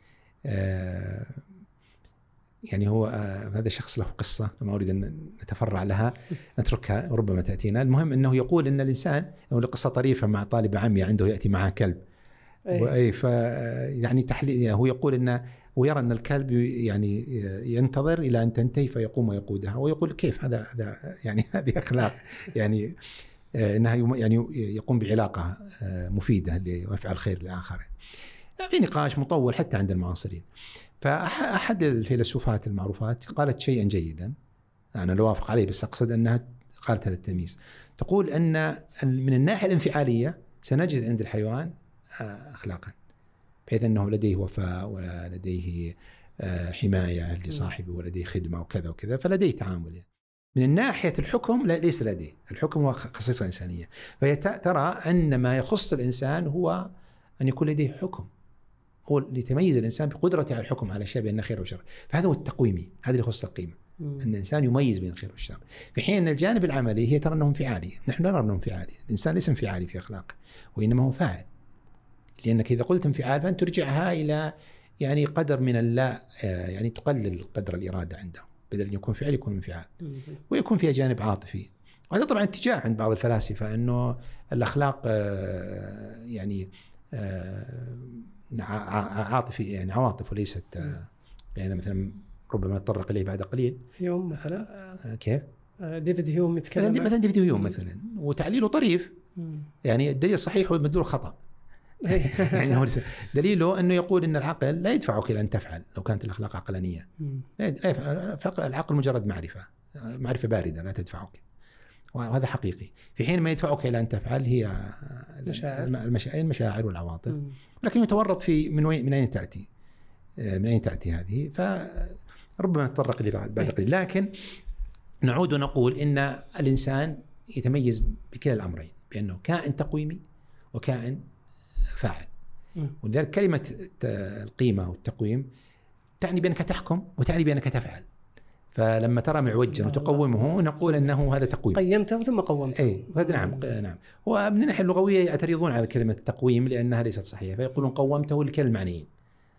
يعني هو هذا الشخص له قصة ما أريد أن نتفرع لها، نتركها ربما تأتينا. المهم أنه يقول أن الإنسان له قصة طريفة مع طالب عمي عنده يأتي معه كلب، أي ف يعني تحليل، هو يقول أنه ويرى أن الكلب يعني ينتظر إلى أن تنتهي فيقوم ويقودها، ويقول كيف هذا هذا يعني هذه أخلاق يعني أنها يعني يقوم بعلاقة مفيدة ليفعل خير للآخرين. في نقاش مطول حتى عند المعاصرين. فأحد الفيلسوفات المعروفات قالت شيئا جيدا أنا لا أوافق عليه، بس أقصد أنها قالت هذا التمييز، تقول أن من الناحية الانفعالية سنجد عند الحيوان أخلاقا، بحيث أنه لديه وفاء ولديه حماية لصاحبه ولديه خدمة وكذا وكذا، فلديه تعامل. من الناحية الحكم لا، ليس لديه، الحكم هو خصيصة إنسانية. فهي ترى أن ما يخص الإنسان هو أن يكون لديه حكم، هو اللي يتميز الإنسان بقدرته على الحكم على شيء بأنه خير وشر. فهذا هو التقويمي، هذا اللي يخص القيمة، أن الإنسان يميز بين الخير والشر. في حين أن الجانب العملي هي ترى أنه انفعالي، نحن نرى أنه انفعالي. الإنسان ليس انفعالي في أخلاقه، وإنما هو فاعل، لأنك إذا قلت انفعال فأنت ترجعها إلى يعني قدر من اللا، يعني تقلل قدر الإرادة عنده، بدل أن يكون فعل يكون انفعال، ويكون فيها جانب عاطفي. وهذا طبعا اتجاه عند بعض الفلاسفة أنه الأخلاق يعني عاطفي، يعني عواطف وليست يعني مثلا ربما نتطرق إليه بعد قليل. هيوم مثلا كيف؟ ديفيد هيوم يتكلم مثلا ديفيد هيوم مثلا، وتعليله طريف، يعني الدليل صحيح والمدلول خطأ. يعني هو دليله أنه يقول أن العقل لا يدفعك إلى أن تفعل لو كانت الأخلاق عقلانية. العقل مجرد معرفة، معرفة باردة لا تدفعك، وهذا حقيقي. في حين ما يدفعك إلى أن تفعل هي المشاعر والعواطف، لكن يتورط في من وين من أين تأتي من أين تأتي هذه، فربما نتطرق إليه بعد قليل. لكن نعود ونقول إن الإنسان يتميز بكلا الأمرين، بأنه كائن تقويمي وكائن فاعل. ولذلك كلمة القيمة والتقويم تعني بأنك تحكم وتعني بأنك تفعل. فلما ترى معوجا وتقومه نقول أنه هذا تقويم، قيمته ثم قومته. أي نعم نعم. ومن الناحية اللغوية يعترضون على كلمة التقويم لأنها ليست صحيحة، فيقولون قومته لكلا المعنيين،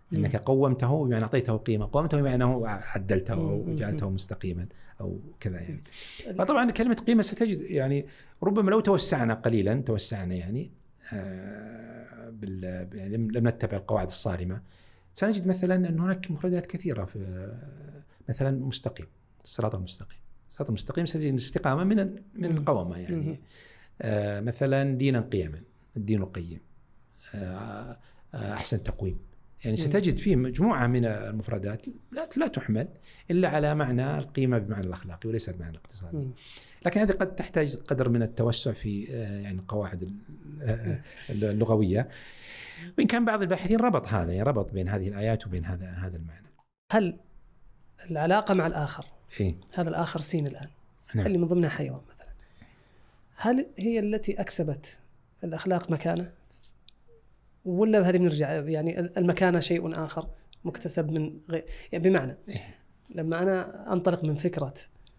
انك قومته بمعنى اعطيته قيمه، قومته بمعنى انه عدلته وجعلته مستقيما او كذا يعني. فطبعا كلمه قيمه ستجد يعني ربما لو توسعنا قليلا توسعنا يعني آه بال يعني لم نتبع القواعد الصارمه سنجد مثلا ان هناك مفردات كثيره في مثلا مستقيم، الصراط المستقيم، الصراط المستقيم ستجد الاستقامه من من القوامه يعني. آه مثلا دينا قيما، الدين القيم، آه احسن تقويم، يعني ستجد فيه مجموعة من المفردات لا لا تحمل إلا على معنى القيمة بمعنى الأخلاقي وليس بمعنى الاقتصادي. لكن هذه قد تحتاج قدر من التوسع في يعني القواعد اللغوية، وإن كان بعض الباحثين ربط هذا، يعني ربط بين هذه الآيات وبين هذا هذا المعنى. هل العلاقة مع الآخر إيه؟ هذا الآخر سين الآن نعم. اللي من ضمنها حيوان مثلا، هل هي التي أكسبت الأخلاق مكانه، ولا هذه بنرجع يعني المكانة شيء آخر مكتسب من غير يعني؟ بمعنى لما أنا أنطلق من فكرة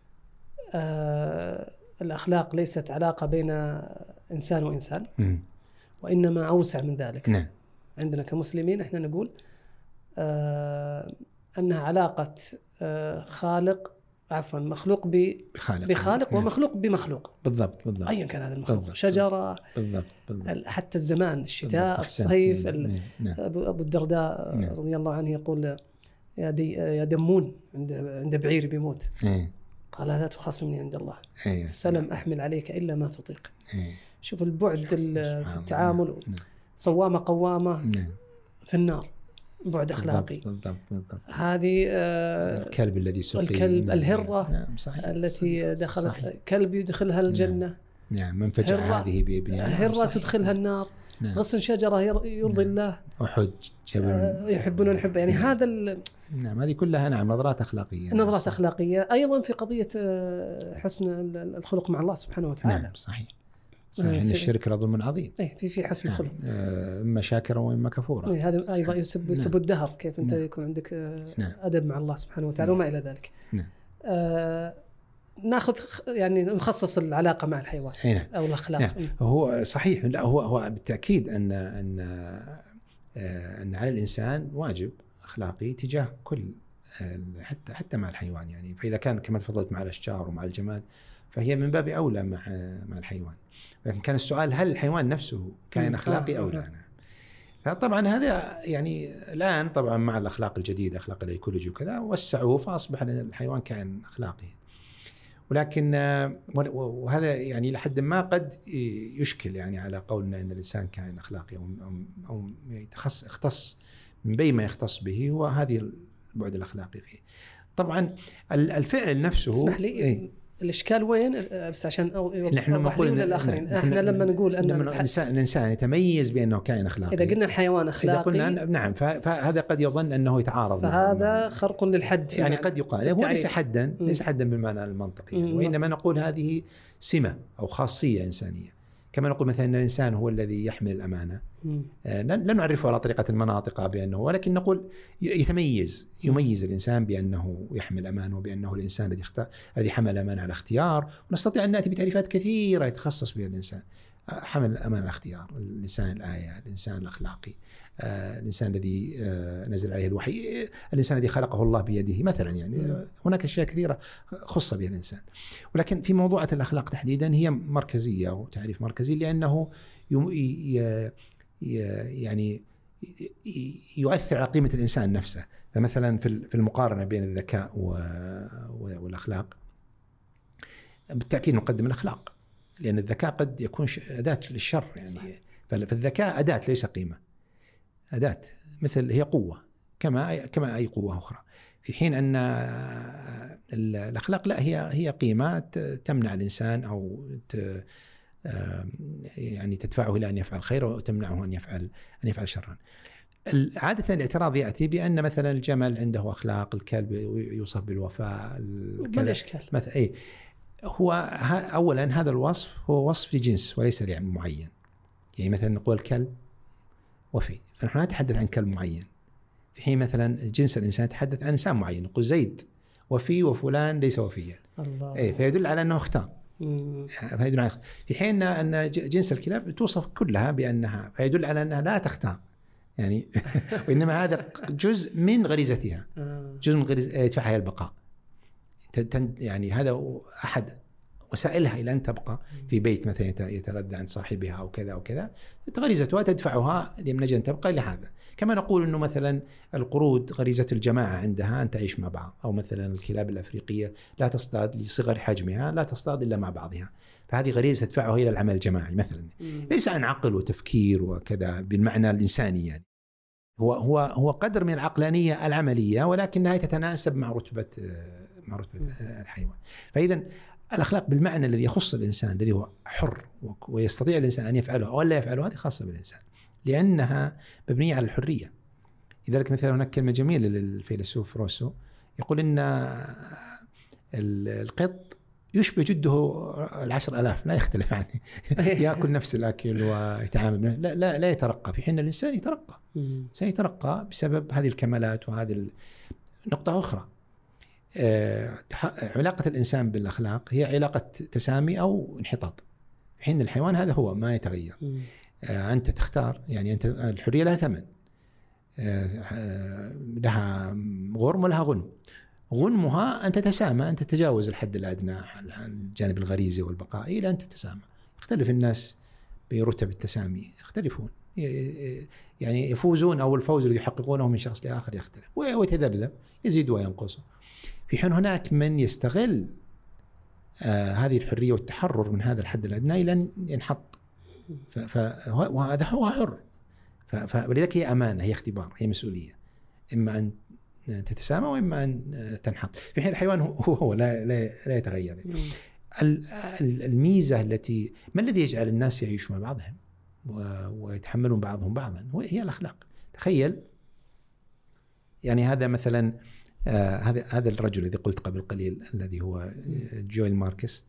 آه الأخلاق ليست علاقة بين إنسان وإنسان م. وإنما أوسع من ذلك. نعم. عندنا كمسلمين إحنا نقول آه أنها علاقة آه خالق عفوا مخلوق بخالق, بخالق ومخلوق بمخلوق. بالضبط بالضبط. أيا كان هذا المخلوق، بالضبط. شجرة بالضبط. بالضبط. حتى الزمان، الشتاء، الصيف. نعم. أبو الدرداء نعم. رضي الله عنه يقول يا, دي يا دمون عند عند بعير بيموت، إيه. قال لا تخاصمني عند الله، إيه. سلم أحمل عليك إلا ما تطيق. إيه. شوف البعد في التعامل. نعم. صوامة قوامة. نعم. في النار، بعد أخلاقي. بالضبط. بالضبط. هذه آه الكلب الذي سقي، الكلب، الهرة. نعم. صحيح. التي صحيح. دخلت صحيح. كلب يدخلها الجنة. نعم. نعم. من فجأة هذه بابنها هرة تدخلها النار. نعم. غصن شجرة يرضي نعم. الله. أحد جبل آه يحبون ونحب يعني. نعم. هذا نعم. هذه كلها نعم نظرات أخلاقية. نظرات صح. أخلاقية أيضا في قضية حسن الخلق مع الله سبحانه وتعالى. نعم. صحيح. صحيح. إن الشرك لظلم عظيم. إيه في في حسن الخلق. إما شاكرا وإما كفورا. إيه هذا أيضا يسب يسب نعم. الدهر، كيف أنت نعم. يكون عندك نعم. أدب مع الله سبحانه وتعالى. نعم. وما إلى ذلك. نعم. آه ناخذ يعني نخصص العلاقة مع الحيوان. نعم. أو الأخلاق. نعم. هو صحيح. لا هو هو بالتأكيد أن أن أن على الإنسان واجب أخلاقي تجاه كل حتى حتى مع الحيوان يعني. فإذا كان كما تفضلت مع الأشجار ومع الجماد فهي من باب أولى مع مع الحيوان. لكن كان السؤال هل الحيوان نفسه كائن أخلاقي أو لا؟ فطبعا هذا يعني الآن طبعا مع الأخلاق الجديدة، أخلاق الإيكولوجي وكذا، وسعوه فأصبح الحيوان كائن أخلاقي. ولكن وهذا يعني لحد ما قد يشكل يعني على قولنا أن الإنسان كائن أخلاقي أو أو يتخص يختص من بين ما يختص به هو هذه البعد الأخلاقي فيه. طبعا الفعل نفسه اسمح لي إيه؟ الإشكال وين بس عشان نحن نقول للآخرين. احنا لما نقول أن الإنسان الإنسان يتميز بأنه كائن أخلاقي، إذا قلنا الحيوان أخلاقي، إذا قلنا نعم فهذا قد يظن أنه يتعارض، فهذا خرق للحد يعني قد يقال هو ليس حدا ليس حدا بالمعنى المنطقي يعني، وإنما نقول هذه سمة أو خاصية إنسانية. كما نقول مثلا أن الإنسان هو الذي يحمل الأمانة، لا نعرفه على طريقة المناطق بأنه، ولكن نقول يتميز يميز الإنسان بأنه يحمل أمانة وبأنه الإنسان الذي اختار الذي حمل أمانة على اختيار. ونستطيع أن نأتي بتعريفات كثيرة يتخصص بها الإنسان. حمل الأمانة على اختيار، الإنسان الآية، الإنسان الأخلاقي، آه، الإنسان الذي آه، نزل عليه الوحي، الإنسان الذي خلقه الله بيده مثلا يعني. م. هناك أشياء كثيرة خص بها الإنسان، ولكن في موضوعة الأخلاق تحديدا هي مركزية وتعريف مركزي، لأنه يم... ي... يعني يؤثر على قيمة الإنسان نفسه. فمثلا في المقارنة بين الذكاء والأخلاق بالتأكيد نقدم الأخلاق، لأن الذكاء قد يكون أداة للشر يعني. صحيح. فالذكاء أداة ليس قيمة، أداة مثل هي قوة كما كما أي قوة أخرى، في حين أن الأخلاق لا، هي هي قيمة تمنع الإنسان أو يعني تدفعه إلى أن يفعل خير وتمنعه أن يفعل أن يفعل شرا. عادة الاعتراض يأتي بأن مثلا الجمل عنده أخلاق، الكلب يوصف بالوفاء، ما الإشكال؟ مثلا إيه هو أولا هذا الوصف هو وصف لجنس وليس لعم معين. يعني مثلا نقول الكلب وفي، فنحن نتحدث عن كلب معين، في حين مثلا جنس الإنسان يتحدث عن إنسان معين، نقول زيد وفي وفلان ليس وفيا. الله. إيه فيدل على أنه اختار. فيدل على في حين أن جنس الكلاب توصف كلها بأنها، فيدل على أنها لا تختار يعني وإنما هذا جزء من غريزتها، جزء من غريزة يدفعها إلى البقاء. يعني هذا أحد وسائلها إلى أن تبقى في بيت مثلا يتغذى عن صاحبها أو كذا أو كذا، غريزتها تدفعها من أجل أن تبقى لهذا. كما نقول أنه مثلا القرود غريزة الجماعة عندها أن تعيش مع بعض، أو مثلا الكلاب الأفريقية لا تصطاد لصغر حجمها، لا تصطاد إلا مع بعضها، فهذه غريزة تدفعها إلى العمل الجماعي مثلا. ليس عن عقل وتفكير وكذا بالمعنى الإنساني، يعني هو هو هو قدر من العقلانية العملية، ولكنها تتناسب مع رتبة مع رتبة الحيوان. فإذا الأخلاق بالمعنى الذي يخص الإنسان، الذي هو حر ويستطيع الإنسان أن يفعله أو لا يفعله، هذه خاصة بالإنسان لأنها مبنية على الحرية. لذلك مثلا هناك كلمة جميلة للفيلسوف روسو يقول إن القط يشبه جده العشر ألاف، لا يختلف عنه، يأكل نفس الأكل ويتعامل، لا لا لا يترقى، في حين الإنسان يترقى، سيترقى بسبب هذه الكمالات. وهذه نقطة أخرى، علاقة الإنسان بالأخلاق هي علاقة تسامي أو انحطاط، في حين الحيوان هذا هو ما يتغير. أنت تختار، يعني أنت الحرية لها ثمن، لها غرم ولها غنم. غنمها أن تتسامى، أن تتجاوز الحد الأدنى، الجانب الغريزي والبقائي، إلى أن تتسامى. يختلف الناس برتب التسامي، يختلفون، يعني يفوزون أو الفوز الذي يحققونه من شخص لآخر يختلف ويتذبذب، يزيد وينقص. في حين هناك من يستغل آه هذه الحرية والتحرر من هذا الحد الأدنى إلى أن ينحط، وهذا هو حر. ولذلك هي أمانة، هي اختبار، هي مسؤولية، إما أن تتسامى وإما أن تنحط. في حين الحيوان هو هو لا لا, لا يتغير. الميزة التي ما الذي يجعل الناس يعيشوا مع بعضهم ويتحملون بعضهم بعضا هي الأخلاق. تخيل يعني هذا مثلا آه هذا هذا الرجل الذي قلت قبل قليل الذي هو جويل ماركس،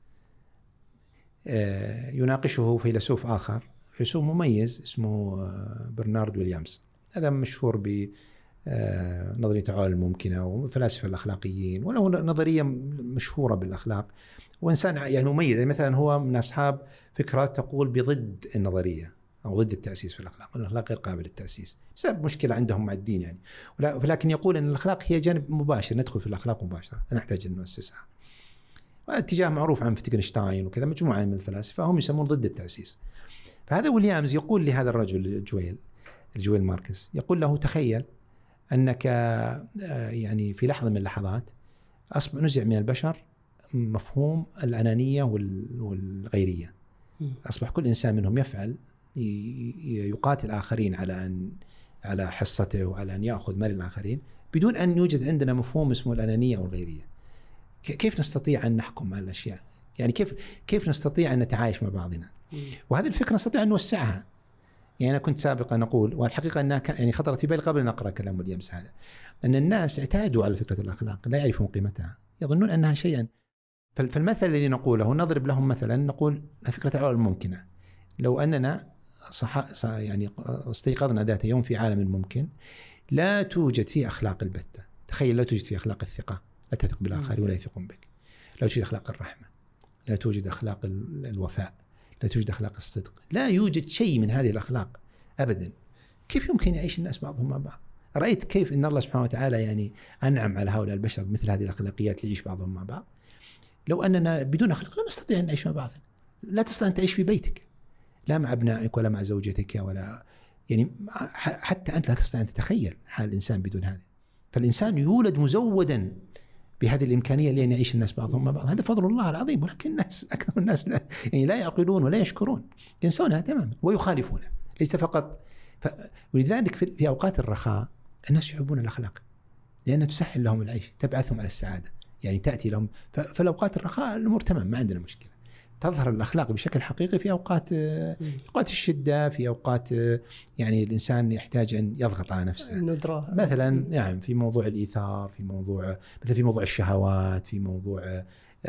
آه يناقشه فيلسوف آخر، فيلسوف مميز اسمه آه برنارد ويليامز. هذا مشهور ب نظرية التعالي الممكنة وفلاسفة الأخلاقيين، وله نظرية مشهورة بالأخلاق، وإنسان يعني مميز. مثلا هو من أصحاب فكرة تقول بضد النظرية أو ضد التأسيس في الأخلاق، الأخلاق غير قابل للتأسيس بسبب مشكلة عندهم مع الدين يعني. ولكن يقول أن الأخلاق هي جانب مباشر، ندخل في الأخلاق مباشرة، لا نحتاج أن نؤسسها. اتجاه معروف عن فيتغنشتاين وكذا، مجموعة من الفلاسفة هم يسمون ضد التأسيس. فهذا ويليامز يقول لهذا الرجل جويل جويل ماركس، يقول له تخيل أنك يعني في لحظة من اللحظات أصبح نزع من البشر مفهوم الأنانية والغيرية. أصبح كل إنسان منهم يفعل يقاتل آخرين على أن على حصته وعلى أن يأخذ مال الآخرين، بدون أن يوجد عندنا مفهوم اسمه الأنانية والغيرية. كيف نستطيع أن نحكم على الأشياء؟ يعني كيف كيف نستطيع أن نتعايش مع بعضنا؟ وهذه الفكرة نستطيع أن نوسعها. يعني أنا كنت سابقا نقول، والحقيقة أنها يعني خطرت في بالي قبل أن أقرأ كلام ويليامز هذا، أن الناس اعتادوا على فكرة الأخلاق، لا يعرفون قيمتها، يظنون أنها شيئا. فالمثل الذي نقوله نضرب لهم مثلا، نقول فكرة العقل الممكنة. لو أننا صح يعني استيقظنا ذات يوم في عالم ممكن لا توجد فيه أخلاق البتة. تخيل لا توجد فيه أخلاق الثقة، لا تثق بالآخر ولا يثقون بك. لا توجد أخلاق الرحمة، لا توجد أخلاق الوفاء، لا توجد أخلاق الصدق، لا يوجد شيء من هذه الأخلاق أبدا. كيف يمكن يعيش الناس بعضهم مع بعض؟ رأيت كيف إن الله سبحانه وتعالى يعني أنعم على هؤلاء البشر مثل هذه الأخلاقيات ليعيش بعضهم مع بعض. لو أننا بدون أخلاق لا نستطيع أن نعيش مع بعض. لا تستطيع أن تعيش في بيتك، لا مع أبنائك ولا مع زوجتك، ولا يعني حتى أنت لا تستطيع أن تتخيل حال الإنسان بدون هذا. فالإنسان يولد مزودا بهذه الإمكانية لأن يعيش الناس بعضهم مع بعض. هذا فضل الله العظيم، ولكن الناس أكثر الناس لا, يعني لا يعقلون ولا يشكرون، ينسونها تماما ويخالفونها. ليس فقط ف... ولذلك في... في أوقات الرخاء الناس يحبون الأخلاق لأنها تسهل لهم العيش، تبعثهم على السعادة، يعني تأتي لهم. ف... في أوقات الرخاء الأمور تمام، ما عندنا مشكلة. تظهر الأخلاق بشكل حقيقي في أوقات أوقات الشدة، في أوقات يعني الإنسان يحتاج أن يضغط على نفسه، الندرة مثلا نعم في موضوع الإيثار، في موضوع مثلا في موضوع الشهوات، في موضوع.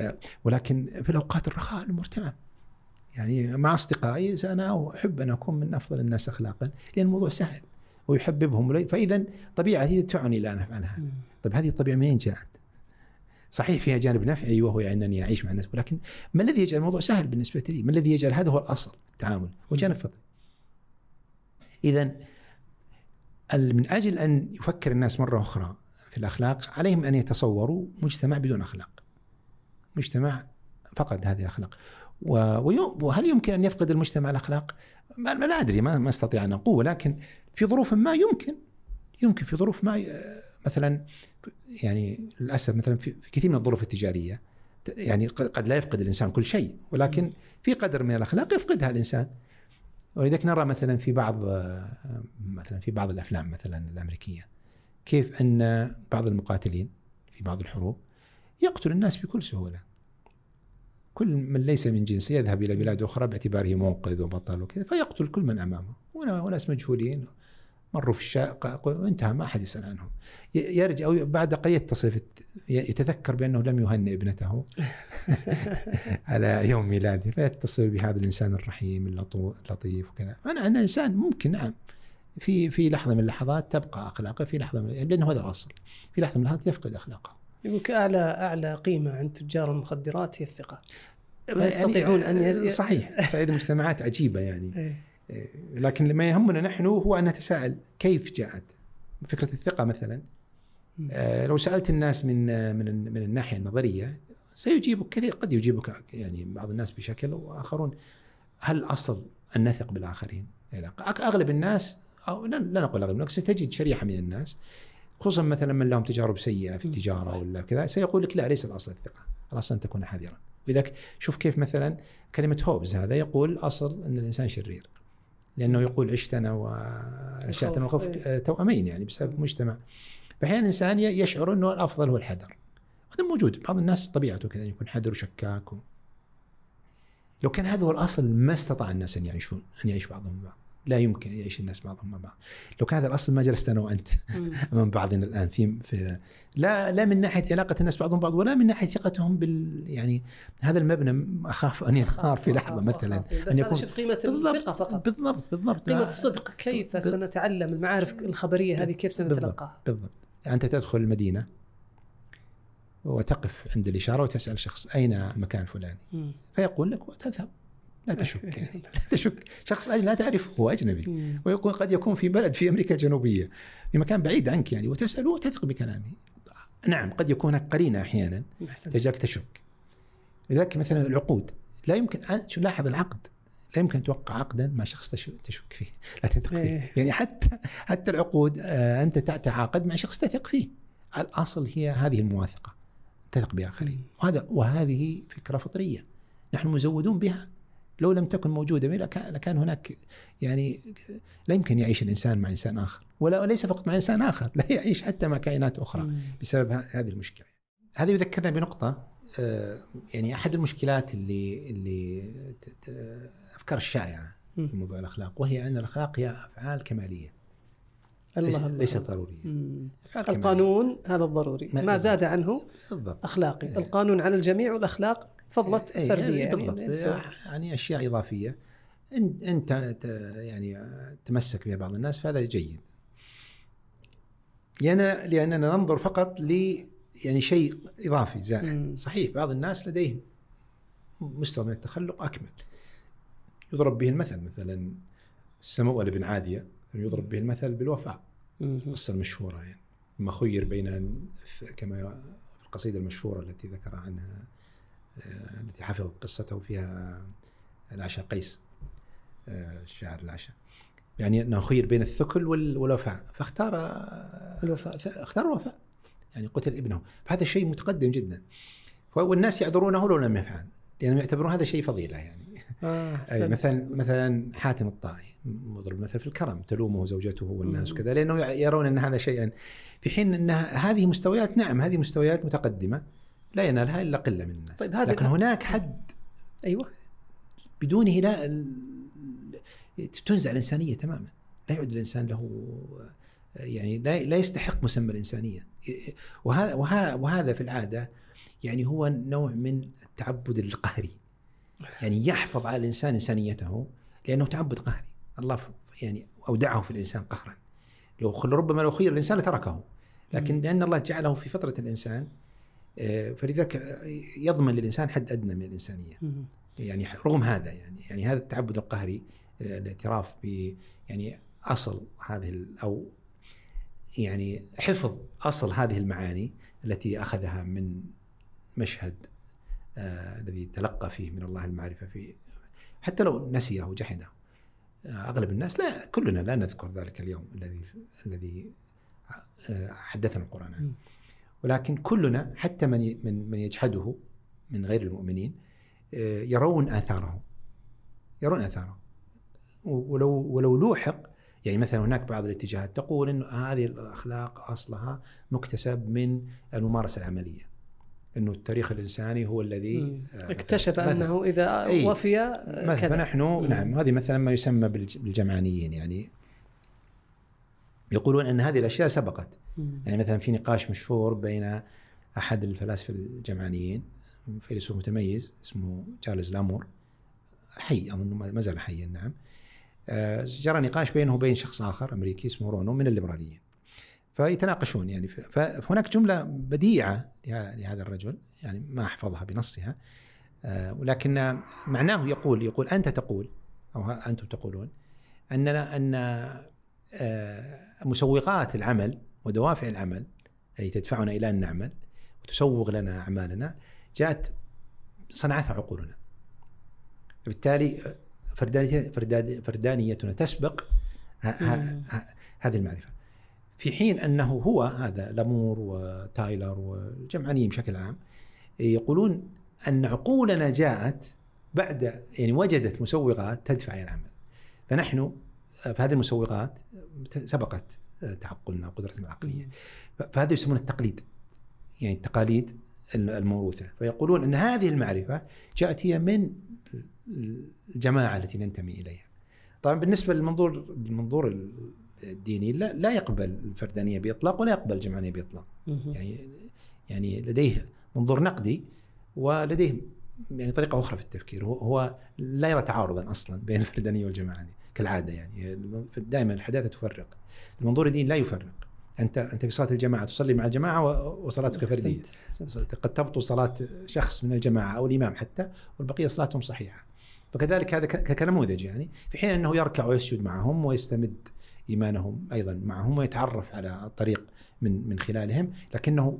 ولكن في الأوقات الرخاء الأمور تمام. يعني مع أصدقائي أنا أحب أن أكون من أفضل الناس أخلاقا لأن الموضوع سهل ويحببهم، فإذا طبيعتي تدفعني إلى أن أفعل هذا. طيب هذه الطبيعة منين جاءت؟ صحيح فيها جانب نفعي وهو يعني أنني أعيش مع الناس، ولكن ما الذي يجعل الموضوع سهل بالنسبة لي؟ ما الذي يجعل هذا هو الأصل التعامل وجانب فضل؟ إذن من أجل أن يفكر الناس مرة أخرى في الأخلاق عليهم أن يتصوروا مجتمع بدون أخلاق، مجتمع فقد هذه الأخلاق. وهل يمكن أن يفقد المجتمع الأخلاق؟ ما لا أدري، ما ما استطيع أن أقول، لكن في ظروف ما يمكن يمكن في ظروف ما، مثلا يعني للأسف مثلا في كثير من الظروف التجارية يعني قد لا يفقد الإنسان كل شيء، ولكن في قدر من الأخلاق يفقدها الإنسان. ولذلك نرى مثلا في بعض مثلا في بعض الأفلام مثلا الأمريكية كيف أن بعض المقاتلين في بعض الحروب يقتل الناس بكل سهولة، كل من ليس من جنسه يذهب إلى بلاد أخرى باعتباره منقذ وبطل وكذا، فيقتل كل من أمامه، وناس مجهولين مروا في الشارع وانتهى، ما أحد يسأل عنهم. يرجع أو بعد قليل يتصل يتذكر بأنه لم يهنئ ابنته على يوم ميلاده، فيتصل بهذا الإنسان الرحيم اللطيف وكذا. أنا أنا إنسان ممكن نعم في في لحظة من اللحظات تبقى أخلاقه، في لحظة من لأنه هذا الأصل، في لحظة من اللحظات يفقد أخلاقه. يمكن أعلى أعلى قيمة عند تجار المخدرات هي الثقة، لا يستطيعون أن يز... صحيح صحيح المجتمعات عجيبة يعني. لكن ما يهمنا نحن هو أن نتساءل كيف جاءت فكرة الثقة مثلا. لو سألت الناس من من من الناحية النظرية سيجيبك كثير، قد يجيبك يعني بعض الناس بشكل وآخرون هل أصل أن نثق بالآخرين؟ أغلب الناس أو لا نقول أغلب الناس، ستجد شريحة من الناس خصوصا مثلا من لهم تجارب سيئة في التجارة صحيح. ولا كذا سيقول لك لا، ليس الأصل الثقة، الأصل أن تكون حذرا. وإذا شوف كيف مثلا كلمة هوبز هذا يقول أصل أن الإنسان شرير، لأنه يقول عشتنا وعشتنا وخوف توأمين يعني بسبب مجتمع. فأحيانا الإنسان يشعر أنه الأفضل هو الحذر، هذا موجود. بعض الناس طبيعته كذا يكون حذر وشكاك و... لو كان هذا هو الأصل ما استطاع الناس أن يعيشون أن يعيش بعضهم بعض، لا يمكن يعيش الناس بعضهم مع بعض. لو كان هذا الأصل ما جلست أنا وأنت أمام بعضنا الآن في, في لا لا من ناحية علاقة الناس بعضهم بعض ولا من ناحية ثقتهم بال يعني هذا المبنى أخاف أن ينهار في لحظة مثلا. بس أن يكون شوف قيمة الثقة فقط. بالضبط بالضبط. قيمة الصدق كيف بالضبط. سنتعلم المعارف الخبرية هذه كيف سنتلقاها بالضبط. أنت تدخل المدينة وتقف عند الإشارة وتسأل شخص أين المكان الفلاني م. فيقول لك وتذهب، لا تشك يعني لا تشك. شخص لا تعرف هو أجنبي ويكون قد يكون في بلد في أمريكا الجنوبية في مكان بعيد عنك يعني، وتسأله وتثق بكلامه. نعم قد يكون هناك قرينة أحيانا تجعلك تشك. لذلك مثلا العقود لا يمكن أن لاحظ العقد لا يمكن توقع عقدا مع شخص تشك فيه لا تثق فيه يعني. حتى حتى العقود أنت تتعاقد مع شخص تثق فيه. الأصل هي هذه المواثقة، تثق بآخرين، وهذا وهذه فكرة فطرية نحن مزودون بها. لو لم تكن موجودة لكان هناك يعني لا يمكن يعيش الإنسان مع إنسان آخر، ولا ليس فقط مع إنسان آخر، لا يعيش حتى مع كائنات أخرى بسبب هذه المشكلة. هذا يذكرنا بنقطة يعني أحد المشكلات اللي اللي أفكار الشائعة في موضوع الأخلاق، وهي أن الأخلاق هي أفعال كمالية الله ليست ضرورية. القانون هذا الضروري، ما, ما زاد عنه بالضبط. أخلاقي. القانون على الجميع والأخلاق فضلة أي فردية يعني, يعني, يعني أشياء إضافية أنت يعني تمسك بها بعض الناس فهذا جيد، يعني لأننا ننظر فقط ل يعني شيء إضافي زائد. م. صحيح بعض الناس لديهم مستوى من التخلق أكمل، يضرب به المثل مثلا السموأل بن عادية يضرب به المثل بالوفاء، قصة المشهورة يعني ما خير بين كما في القصيدة المشهورة التي ذكر عنها التي حفظ قصته فيها العشاء قيس الشاعر العشاء، يعني أنه خير بين الثكل والوفاء فاختار الوفاء، اختار الوفاء يعني قتل ابنه. فهذا شيء متقدم جدا، والناس يعذرونه لو لم يفعل لأنهم يعتبرون هذا شيء فضيلة يعني. آه مثلا مثلا حاتم الطائي مضرب مثل في الكرم تلومه زوجته والناس وكذا، لأنه يرون أن هذا شيئا، في حين أن هذه مستويات نعم هذه مستويات متقدمة لا ينالها إلا قلة من الناس. طيب لكن هناك حد أيوة بدونه لا تنزع الإنسانية تماما، لا يعد الإنسان له يعني لا لا يستحق مسمى الإنسانية. وهذا وهذا في العادة يعني هو نوع من التعبد القهري، يعني يحفظ على الإنسان إنسانيته لأنه تعبد قهري. الله يعني أودعه في الإنسان قهرا، لو ربما لو خير الإنسان لتركه، لكن لأن الله جعله في فطرة الإنسان فلذلك يضمن للإنسان حد أدنى من الإنسانية. يعني رغم هذا يعني يعني هذا التعبد القهري الاعتراف ب يعني أصل هذه أو يعني حفظ أصل هذه المعاني التي أخذها من مشهد آه الذي تلقى فيه من الله المعرفة فيه، حتى لو نسيه وجحده. آه أغلب الناس، لا كلنا لا نذكر ذلك اليوم الذي الذي آه حدثنا القرآن عنه، ولكن كلنا حتى من من من يجحده من غير المؤمنين آه يرون آثاره يرون آثاره ولو ولو لوحق. يعني مثلا هناك بعض الاتجاهات تقول إنه هذه الأخلاق أصلها مكتسب من الممارسة العملية، إنه التاريخ الإنساني هو الذي اكتشف أنه إذا وفي كذا. فنحن نعم، هذه مثلا ما يسمى بالجمعانيين، يعني يقولون أن هذه الأشياء سبقت. مم. يعني مثلا في نقاش مشهور بين أحد الفلاسفة الجمعانيين، فيلسوف متميز اسمه تشارلز لامور، حي أظن ما زال حيا نعم، جرى نقاش بينه وبين شخص آخر أمريكي اسمه رونو من الليبراليين، فيتناقشون. يعني فهناك جملة بديعة لهذا الرجل، يعني ما أحفظها بنصها، ولكن معناه يقول يقول أنت تقول أو أنتم تقولون أننا أن مسوقات العمل ودوافع العمل التي تدفعنا إلى أن نعمل وتسوق لنا أعمالنا جاءت صنعتها عقولنا، بالتالي فردانيتنا تسبق هذه المعرفة، في حين أنه هو هذا لامور وتايلر والجمعانيين بشكل عام يقولون أن عقولنا جاءت بعد، يعني وجدت مسوقات تدفع إلى العمل، فنحن فهذه المسوقات سبقت تعقلنا وقدرتنا العقلية، فهذا يسمونه التقليد، يعني التقاليد الموروثة. فيقولون أن هذه المعرفة جاءت هي من الجماعة التي ننتمي إليها. طبعا بالنسبة للمنظور المنظور الديني لا لا يقبل الفردانية بإطلاق ولا يقبل الجماعية بإطلاق، يعني يعني لديه منظور نقدي ولديه يعني طريقة أخرى في التفكير، هو, هو لا يرى تعارضا أصلا بين الفردانية والجماعية كالعادة، يعني دائما الحداثة تفرق، المنظور الديني لا يفرق. أنت أنت في صلاة الجماعة تصلي مع الجماعة وصلاتك فردية، قد تبطل صلاة شخص من الجماعة أو الإمام حتى والبقية صلاتهم صحيحة. فكذلك هذا كنموذج، يعني في حين أنه يركع ويسجد معهم ويستمد إيمانهم أيضا معهم ويتعرف على الطريق من من خلالهم، لكنه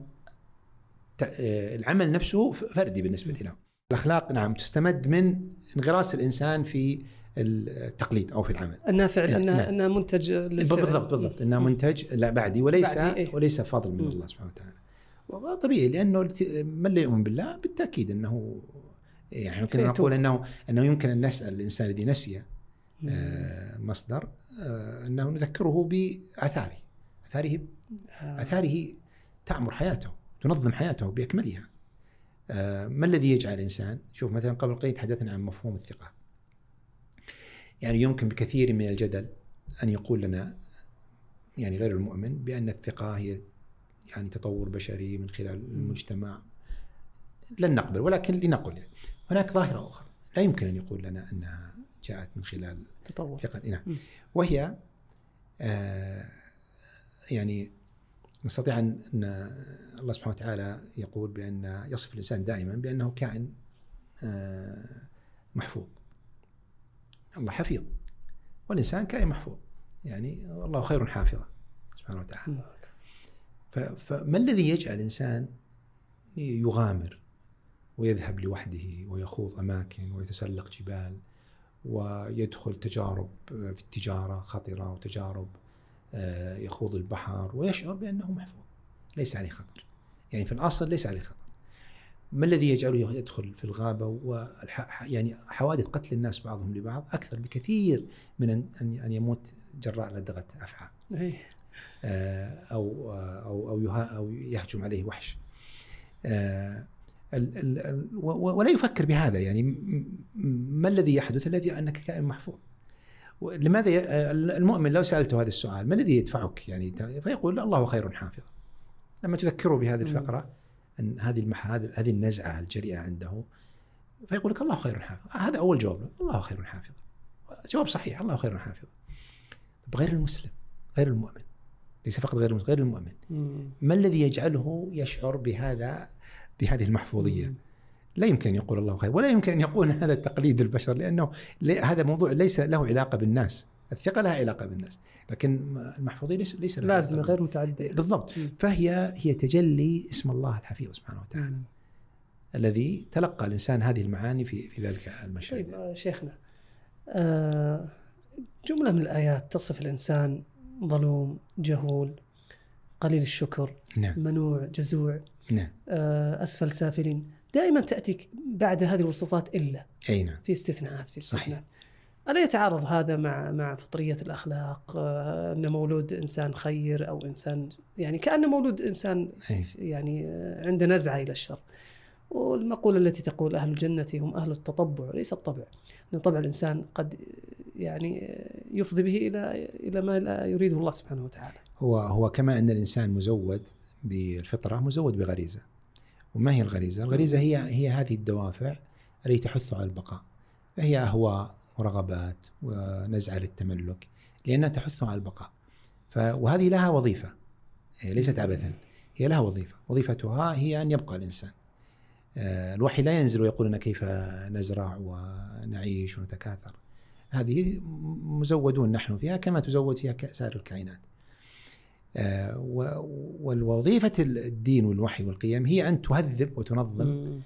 العمل نفسه فردي بالنسبة له. الأخلاق نعم تستمد من انغراس الإنسان في التقليد أو في العمل. النافع أنها أنها منتج للفعل. بالضبط بالضبط أنها منتج لا بعدي وليس بعدي إيه؟ وليس فضل من م. الله سبحانه وتعالى. وطبيعي لأنه من لا يؤمن بالله بالتأكيد أنه يعني ممكن نقول أنه أنه يمكن أن نسأل الإنسان الذي نسي آه مصدر آه أنه نذكره بآثاره آثاره آثاره تعمر حياته تنظم حياته بأكملها. آه ما الذي يجعل الإنسان، شوف مثلا قبل قليل تحدثنا عن مفهوم الثقة، يعني يمكن بكثير من الجدل أن يقول لنا يعني غير المؤمن بأن الثقة هي يعني تطور بشري من خلال المجتمع، لن نقبل، ولكن لنقل يعني هناك ظاهرة أخرى لا يمكن أن يقول لنا أنها جاءت من خلال تطور ثقتنا، وهي آه يعني نستطيع أن الله سبحانه وتعالى يقول بأن يصف الإنسان دائما بأنه كائن آه محفوظ. الله حفيظ والإنسان كائن محفوظ، يعني الله خير حافظا سبحانه وتعالى. فما الذي يجعل الإنسان يغامر ويذهب لوحده ويخوض أماكن ويتسلق جبال ويدخل تجارب في التجارة خطرة وتجارب يخوض البحر ويشعر بأنه محفوظ ليس عليه خطر؟ يعني في الأصل ليس عليه خطر. ما الذي يجعله يدخل في الغابة والح... يعني حوادث قتل الناس بعضهم لبعض أكثر بكثير من أن أن يموت جراء لدغة أفعى أو أو أو, أو يهجم عليه وحش، ولا يفكر بهذا. يعني ما الذي يحدث؟ الذي أنك كائن محفوظ. لماذا المؤمن لو سألته هذا السؤال ما الذي يدفعك يعني فيقول الله خير حافظ. لما تذكره بهذه الفقرة أن هذه المح... هذه النزعة الجريئة عنده فيقول لك الله خير حافظ. هذا أول جواب له، الله خير حافظ، جواب صحيح، الله خير حافظ. غير المسلم غير المؤمن، ليس فقط غير المسلم، غير المؤمن مم. ما الذي يجعله يشعر بهذا بهذه المحفوظية؟ مم. لا يمكن أن يقول الله خير، ولا يمكن أن يقول هذا تقليد البشر، لأنه هذا موضوع ليس له علاقة بالناس، الثقة لها علاقة بالناس، لكن المحفوظية ليس ليس لها لازمة غير متعددة. بالضبط. م. فهي هي تجلي اسم الله الحفيظ سبحانه وتعالى م. الذي تلقى الإنسان هذه المعاني في في ذلك المشهد. طيب شيخنا، آه جملة من الآيات تصف الإنسان ظلوم، جهول، قليل الشكر، نعم. منوع، جزوع، نعم. آه أسفل سافلين، دائما تأتيك بعد هذه الوصفات إلا. أي نعم. في استثناءات في استثناء. ألا يتعارض هذا مع مع فطرية الأخلاق؟ آه أن مولود إنسان خير أو إنسان يعني كأن مولود إنسان يعني آه عنده نزعة إلى الشر. والمقولة التي تقول أهل الجنة هم أهل التطبع ليس الطبع، لأن طبع الإنسان قد يعني يفضي به إلى إلى ما لا يريده الله سبحانه وتعالى. هو هو كما أن الإنسان مزود بالفطرة مزود بغريزة. وما هي الغريزة؟ الغريزة هي هي هذه الدوافع التي تحث على البقاء، فهي أهواء ورغبات ونزعة للتملك لأنها تحث على البقاء. وهذه لها وظيفة، هي ليست عبثا، هي لها وظيفة، وظيفتها هي أن يبقى الإنسان. الوحي لا ينزل ويقول لنا كيف نزرع ونعيش ونتكاثر، هذه مزودون نحن فيها كما تزود فيها سائر الكائنات. والوظيفة الدين والوحي والقيم هي أن تهذب وتنظم،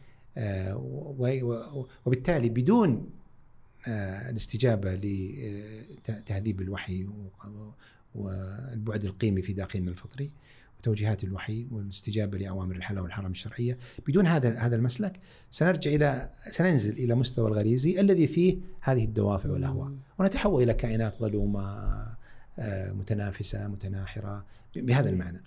وبالتالي بدون الاستجابة لتهذيب الوحي والبعد القيمي في داخلنا الفطري وتوجيهات الوحي والاستجابة لأوامر الحلال والحرام الشرعية، بدون هذا هذا المسلك سنرجع إلى سننزل إلى مستوى الغريزي الذي فيه هذه الدوافع والأهواء، ونتحول إلى كائنات ظلومة متنافسة متناحرة بهذا المعنى.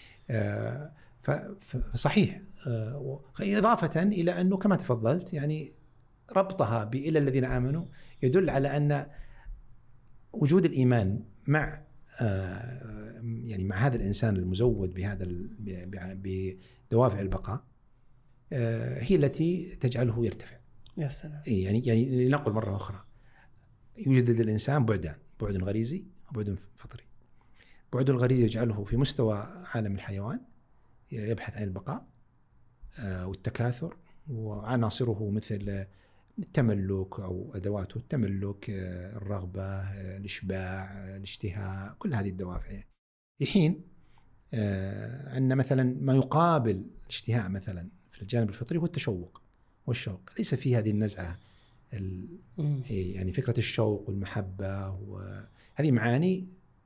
فصحيح، إضافة إلى أنه كما تفضلت يعني ربطها بإلى الذين آمنوا يدل على أن وجود الإيمان مع يعني مع هذا الإنسان المزود بهذا بدوافع البقاء هي التي تجعله يرتفع. يا سلام. يعني يعني لنقل مرة أخرى، يوجد لدى الإنسان بعدان، بعد غريزي وبعد فطري. بعد الغريزي يجعله في مستوى عالم الحيوان يبحث عن البقاء والتكاثر، وعناصره مثل التملك أو أدواته التملك، الرغبة، الإشباع، الاشتهاء، كل هذه الدوافع. في حين أن مثلا ما يقابل الاشتهاء مثلا في الجانب الفطري هو التشوق والشوق، ليس فيه هذه النزعة يعني فكرة الشوق والمحبة، وهذه معاني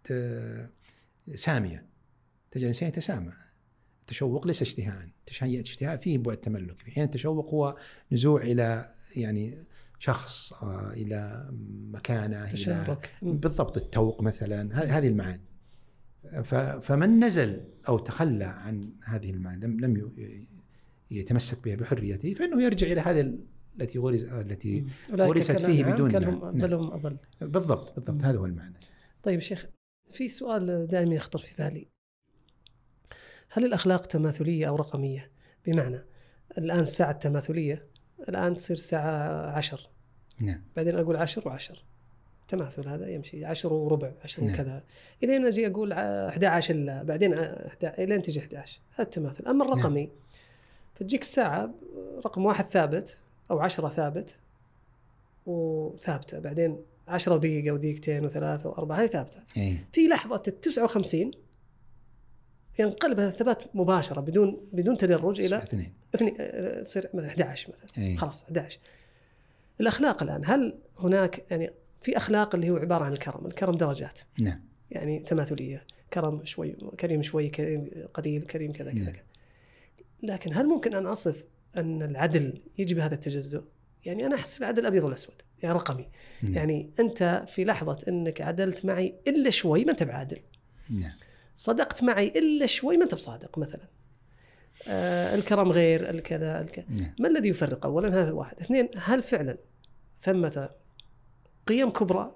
سامية تجعل الإنسان يتسامى. التشوق ليس اشتهاء، اشتهاء فيه بعد تملك، في حين التشوق هو نزوع إلى يعني شخص، إلى مكانة، تشارك. إلى بالضبط التوق مثلا، هذه المعاني. فمن نزل أو تخلى عن هذه المعاني لم لم يتمسك بها بحريته، فإنه يرجع إلى هذه التي غرز التي غرست فيه بدون بل هم أضل. بالضبط بالضبط هذا هو المعنى. طيب شيخ، في سؤال دائما يخطر في بالي، هل الأخلاق تماثلية أو رقمية؟ بمعنى الآن الساعة التماثلية الآن تصير ساعة عشر، نعم، بعدين أقول عشر وعشر، تماثل هذا يمشي، عشر وربع، عشر نعم. وكذا، إلين أجي أقول أحد عشر إلا، بعدين إلين تجي أحد عشر، هذا التماثل. أما الرقمي نعم. فتجيك الساعة رقم واحد ثابت أو عشرة ثابت وثابتة، بعدين عشرة ودقيقة ودقيقتين وثلاثة وأربعة، هاي ثابتة. إيه؟ في لحظة التسعة وخمسين ينقلب هذا الثبات مباشرة بدون بدون تدرج إلى اثنين، تصير مثلا أحد عشر مثلا. إيه؟ خلاص أحد عشر. الأخلاق الآن، هل هناك يعني في أخلاق اللي هو عبارة عن الكرم، الكرم درجات، نعم، يعني تماثلية، كرم شوي، كريم شوي، كريم قليل، كريم كذا كذا. نعم. لكن هل ممكن أن أصف أن العدل يجي بهذا التجزؤ؟ يعني أنا أحس العدل أبيض والأسود، يعني رقمي. نعم. يعني أنت في لحظة أنك عدلت معي إلا شوي ما أنت بعادل، نعم. صدقت معي إلا شوي ما أنت بصادق مثلا. آه الكرم غير الكذا الكذا. نعم. ما الذي يفرق؟ أولا هذا واحد. اثنين، هل فعلا ثمة قيم كبرى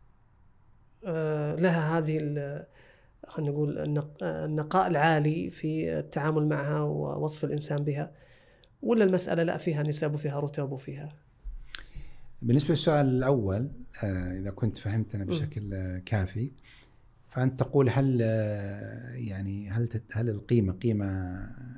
آه لها هذه خلينا نقول النقاء العالي في التعامل معها ووصف الإنسان بها، ولا المسألة لا فيها نسب وفيها رتب وفيها؟ بالنسبة للسؤال الأول، إذا كنت فهمتنا بشكل كافي، فأنت تقول هل يعني هل هل القيمة قيمة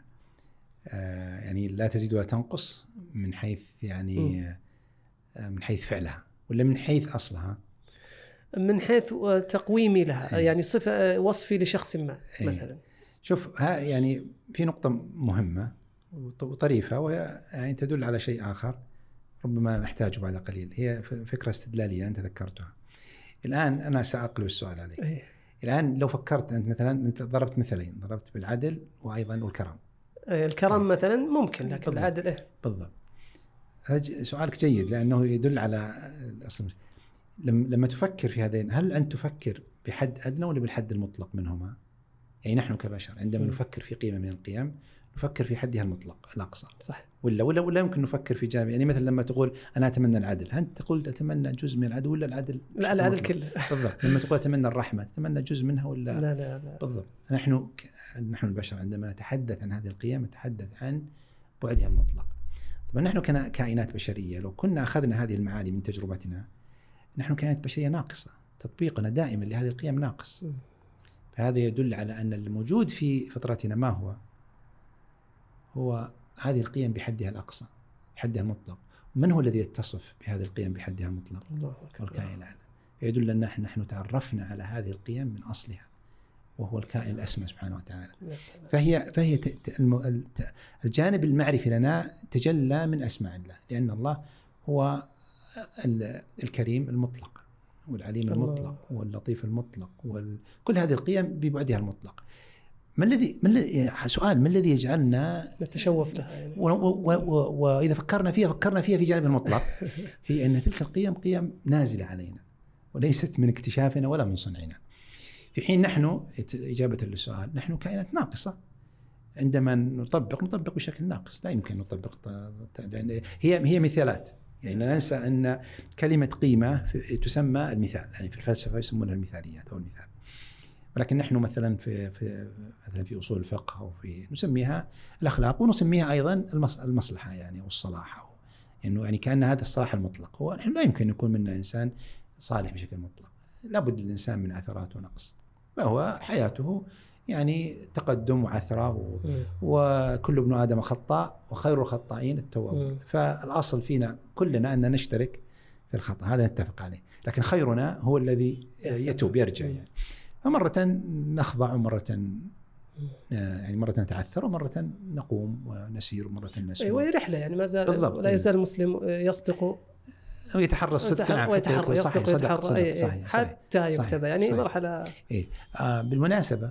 يعني لا تزيد ولا تنقص من حيث يعني م. من حيث فعلها، ولا من حيث أصلها؟ من حيث تقويمي لها، أي. يعني صفة وصفي لشخص ما أي. مثلا. شوف، ها يعني في نقطة مهمة وطريفة، وهي يعني تدل على شيء آخر ربما نحتاجه بعد قليل، هي فكرة استدلالية أنت ذكرتها. الآن أنا سأقلب السؤال عليك. أي. الآن لو فكرت أنت مثلا، أنت ضربت مثلين، ضربت بالعدل وأيضا والكرم. الكرم أي. مثلا ممكن، لكن بالضبط. العدل إيه؟ بالضبط. هذا سؤالك جيد لأنه يدل على الأصل. لما تفكر في هذين، هل أنت تفكر بحد أدنى ولا بالحد المطلق منهما؟ يعني نحن كبشر عندما م. نفكر في قيمة من القيم نفكر في حدها المطلق الأقصى، صح. ولا ولا ولا يمكن نفكر في جانب، يعني مثلا لما تقول أنا أتمنى العدل، هل تقول أتمنى جزء من العدل ولا العدل؟ لا، العدل كله. بالضبط. لما تقول أتمنى الرحمة تتمنى جزء منها ولا؟ لا لا لا. بالضبط. نحن نحن البشر عندما نتحدث عن هذه القيم نتحدث عن بعدها المطلق. طبعا نحن كائنات بشرية لو كنا أخذنا هذه المعاني من تجربتنا، نحن كائنات بشرية ناقصة، تطبيقنا دائما لهذه القيم ناقص. م. فهذا يدل على أن الموجود في فطرتنا ما هو؟ هو هذه القيم بحدها الأقصى، بحدها المطلق. من هو الذي يتصف بهذه القيم بحدها المطلق؟ الله أكبر. الكائن الأعلى. يدل أن نحن نحن تعرفنا على هذه القيم من أصلها، وهو الكائن الأسمى سبحانه وتعالى. فهي فهي الجانب المعرفي لنا تجلى من أسماء الله، لأن الله هو الكريم المطلق والعليم المطلق واللطيف المطلق وكل هذه القيم ببعدها المطلق. ما الذي ما الذي سؤال ما الذي يجعلنا نتشوف لها يعني؟ وإذا فكرنا فيها فكرنا فيها في جانب المطلق، في أن تلك القيم قيم نازلة علينا وليست من اكتشافنا ولا من صنعنا، في حين نحن إجابة للسؤال نحن كائنات ناقصة. عندما نطبق نطبق بشكل ناقص، لا يمكن نطبق، لأن هي هي مثالات. يعني لا ننسى أن كلمة قيمة تسمى المثال، يعني في الفلسفة يسمونها المثاليات أو المثال، ولكن نحن مثلا في في مثلا في أصول الفقه أو في نسميها الأخلاق، ونسميها أيضا المصلحة يعني أو الصلاح، أو إنه يعني كأن هذا الصلاح المطلق. هو نحن لا يمكن يكون منا إنسان صالح بشكل مطلق، لابد للإنسان من عثرات ونقص، فهو حياته يعني تقدم وعثرة، وكل ابن آدم خطاء وخير الخطائين التوابون. فالأصل فينا كلنا أن نشترك في الخطأ، هذا نتفق عليه، لكن خيرنا هو الذي يتوب يرجع يعني. فمرة نخضع ومرة يعني مرة نتعثر ومرة نقوم ونسير ومرة نسير. أيوة رحلة يعني ما زال ولا يزال المسلم يصدق ويتحرى الصدق، ويتحرى يصدق صحيح صحيح صحيح حتى يكتب يعني صحيح. مرحلة إيه. آه بالمناسبة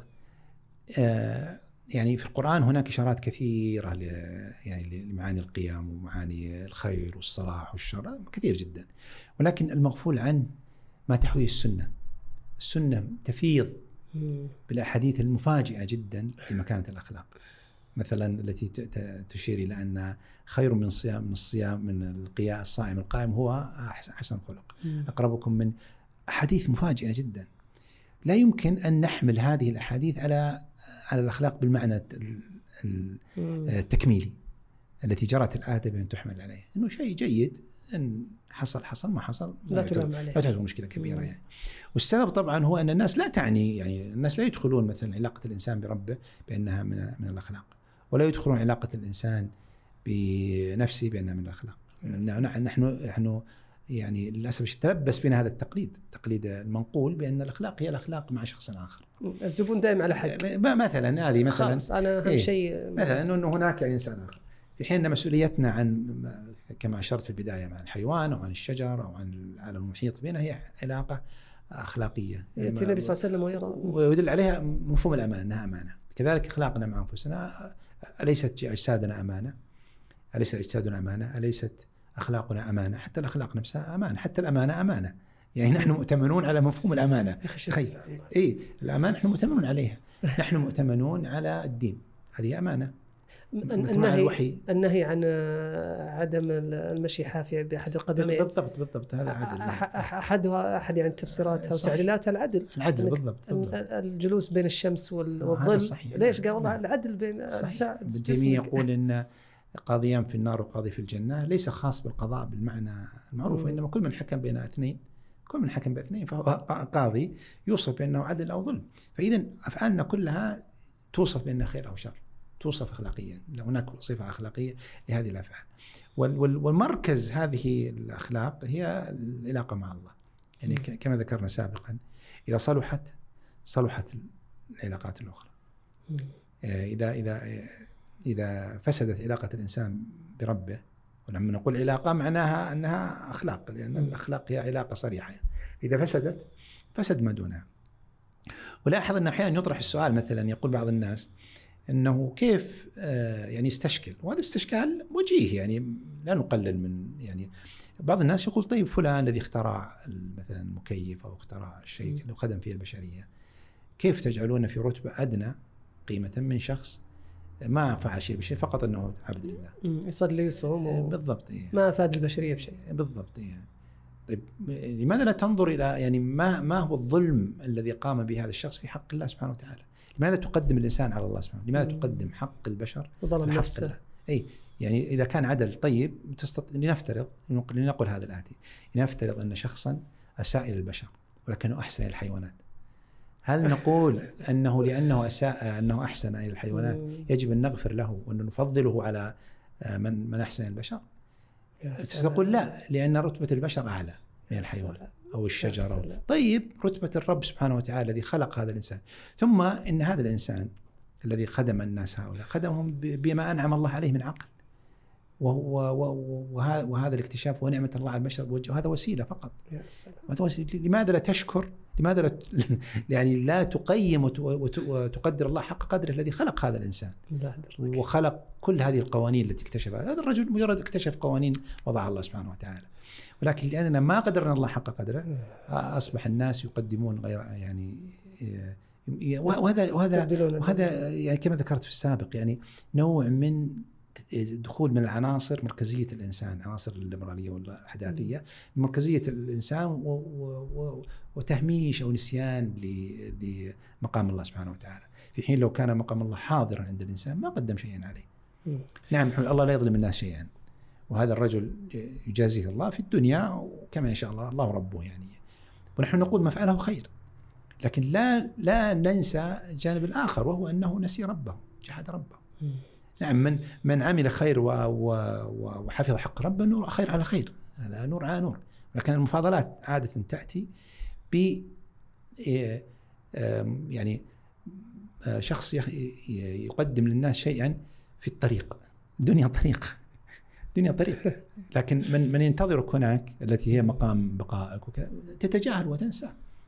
آه يعني في القرآن هناك إشارات كثيرة يعني لمعاني القيم ومعاني الخير والصلاح والشر كثير جدا، ولكن المغفول عن ما تحويه السنة. السنة تفيض بالأحاديث المفاجئة جدا لمكانة الأخلاق، مثلا التي تشير إلى أن خير من الصيام من الصيام من القيام الصائم القائم هو حسن خلق، أقربكم من أحاديث مفاجئة جدا. لا يمكن أن نحمل هذه الأحاديث على على الأخلاق بالمعنى التكميلي التي جرت العادة بأن تحمل عليه، إنه شيء جيد إن حصل حصل ما حصل لا تعتبر مشكلة كبيرة يعني. والسبب طبعا هو أن الناس لا تعني يعني الناس لا يدخلون مثلا علاقة الإنسان بربه بأنها من من الأخلاق، ولا يدخلون علاقة الإنسان بنفسه بأنها من الأخلاق. نحن نحن يعني للأسف تلبس بنا هذا التقليد، تقليد المنقول بأن الأخلاق هي الأخلاق مع شخص آخر. الزبون دائما على حق. مثلا هذه مثلا أنا أهم إيه شيء مثلا أنه هناك يعني إنسان آخر، في حين مسؤوليتنا عن كما أشرت في البداية عن الحيوان أو عن الشجر أو عن العالم المحيط بنا هي علاقة أخلاقية. يأتي النبي صلى الله عليه وسلم ويرى ويدل عليها مفهوم الأمانة، أنها أمانة. كذلك أخلاقنا مع أنفسنا، أليست أجسادنا أمانة؟ أليست أجسادنا أمانة؟ أليست أخلاقنا أمانة؟ حتى الأخلاق نفسها أمانة، حتى الأمانة أمانة. يعني نحن مؤتمنون على مفهوم الأمانة. تخيل إيه الأمانة نحن مؤتمنون عليها، نحن مؤتمنون على الدين، هذه أمانة. النهي النهي عن عدم المشي حافي بأحد القدمين. بالضبط بالضبط هذا عدل. أحدها أحد يعني تفسيراتها وتعليلاتها العدل. العدل بالضبط. الجلوس بين الشمس والظل. ليش قال والله العدل بين الساعة. الجميع يقول إن قاضيان في النار وقاضي في الجنة ليس خاص بالقضاء بالمعنى المعروف، وإنما كل من حكم بين اثنين كل من حكم بين اثنين فهو قاضي يوصف بأنه عدل أو ظلم. فإذا أفعالنا كلها توصف بأنها خير أو شر، توصف أخلاقيا، هناك صفة أخلاقية لهذه الأفعال. والمركز هذه الأخلاق هي العلاقة مع الله، يعني كما ذكرنا سابقا، إذا صلحت صلحت العلاقات الأخرى. إذا إذا إذا فسدت علاقة الإنسان بربه، ولما نقول علاقة معناها أنها أخلاق، لأن الأخلاق هي علاقة صريحة. إذا فسدت فسد ما دونها. ولاحظ أن أحيانا يطرح السؤال، مثلا يقول بعض الناس أنه كيف يعني يستشكل، وهذا استشكال وجيه، يعني لا نقلل من، يعني بعض الناس يقول طيب فلان الذي اخترع مثلا المكيف أو اخترع الشيء اللي خدم فيه البشرية، كيف تجعلونه في رتبة أدنى قيمة من شخص ما فعل شيء بشيء، فقط أنه عبد لله يصلي ويصوم و... بالضبط إيه. ما أفاد البشرية بشيء بالضبط إيه. طيب لماذا لا تنظر إلى يعني ما ما هو الظلم الذي قام به هذا الشخص في حق الله سبحانه وتعالى؟ لماذا تقدم الإنسان على الله سبحانه؟ لماذا مم. تقدم حق البشر وظلم نفسه؟ الله؟ أي يعني إذا كان عدل طيب تستطيع، لنفترض لنقول هذا الآتي، لنفترض أن شخصا أساء إلى البشر ولكنه أحسن إلى الحيوانات، هل نقول أنه لأنه أساء أنه أحسن إلى الحيوانات يجب أن نغفر له وأن نفضله على من من أحسن البشر؟ تقول لا، لأن رتبة البشر أعلى من الحيوان أو الشجرة. طيب رتبة الرب سبحانه وتعالى الذي خلق هذا الإنسان، ثم إن هذا الإنسان الذي خدم الناس هؤلاء خدمهم بما أنعم الله عليه من عقل، وهذا الاكتشاف ونعمة الله على البشر، وهذا وسيلة فقط. لماذا لا تشكر؟ لماذا لا يعني لا تقيم وتقدر الله حق قدره الذي خلق هذا الإنسان وخلق كل هذه القوانين التي اكتشفها؟ هذا الرجل مجرد اكتشف قوانين وضعها الله سبحانه وتعالى، ولكن لأننا ما قدرنا الله حق قدره أصبح الناس يقدمون غير يعني وهذا وهذا وهذا يعني كما ذكرت في السابق، يعني نوع من دخول من العناصر مركزية الإنسان، عناصر الليبرالية والحداثية، مركزية الإنسان وتهميش أو نسيان لمقام الله سبحانه وتعالى، في حين لو كان مقام الله حاضرا عند الإنسان ما قدم شيئا عليه. نعم الله لا يظلم الناس شيئا، وهذا الرجل يجازيه الله في الدنيا وكما إن شاء الله الله ربه يعني، ونحن نقول ما فعله خير، لكن لا لا ننسى الجانب الآخر وهو أنه نسي ربه، جحد ربه. نعم من من عمل خير وحفظ حق ربه نور خير على خير، هذا نور على نور، لكن المفاضلات عادة تأتي ب يعني شخص يقدم للناس شيئا في الطريق، دنيا طريق دنيا طريق، لكن من من ينتظرك هناك التي هي مقام بقائك وكذا تتجاهل وتنسى،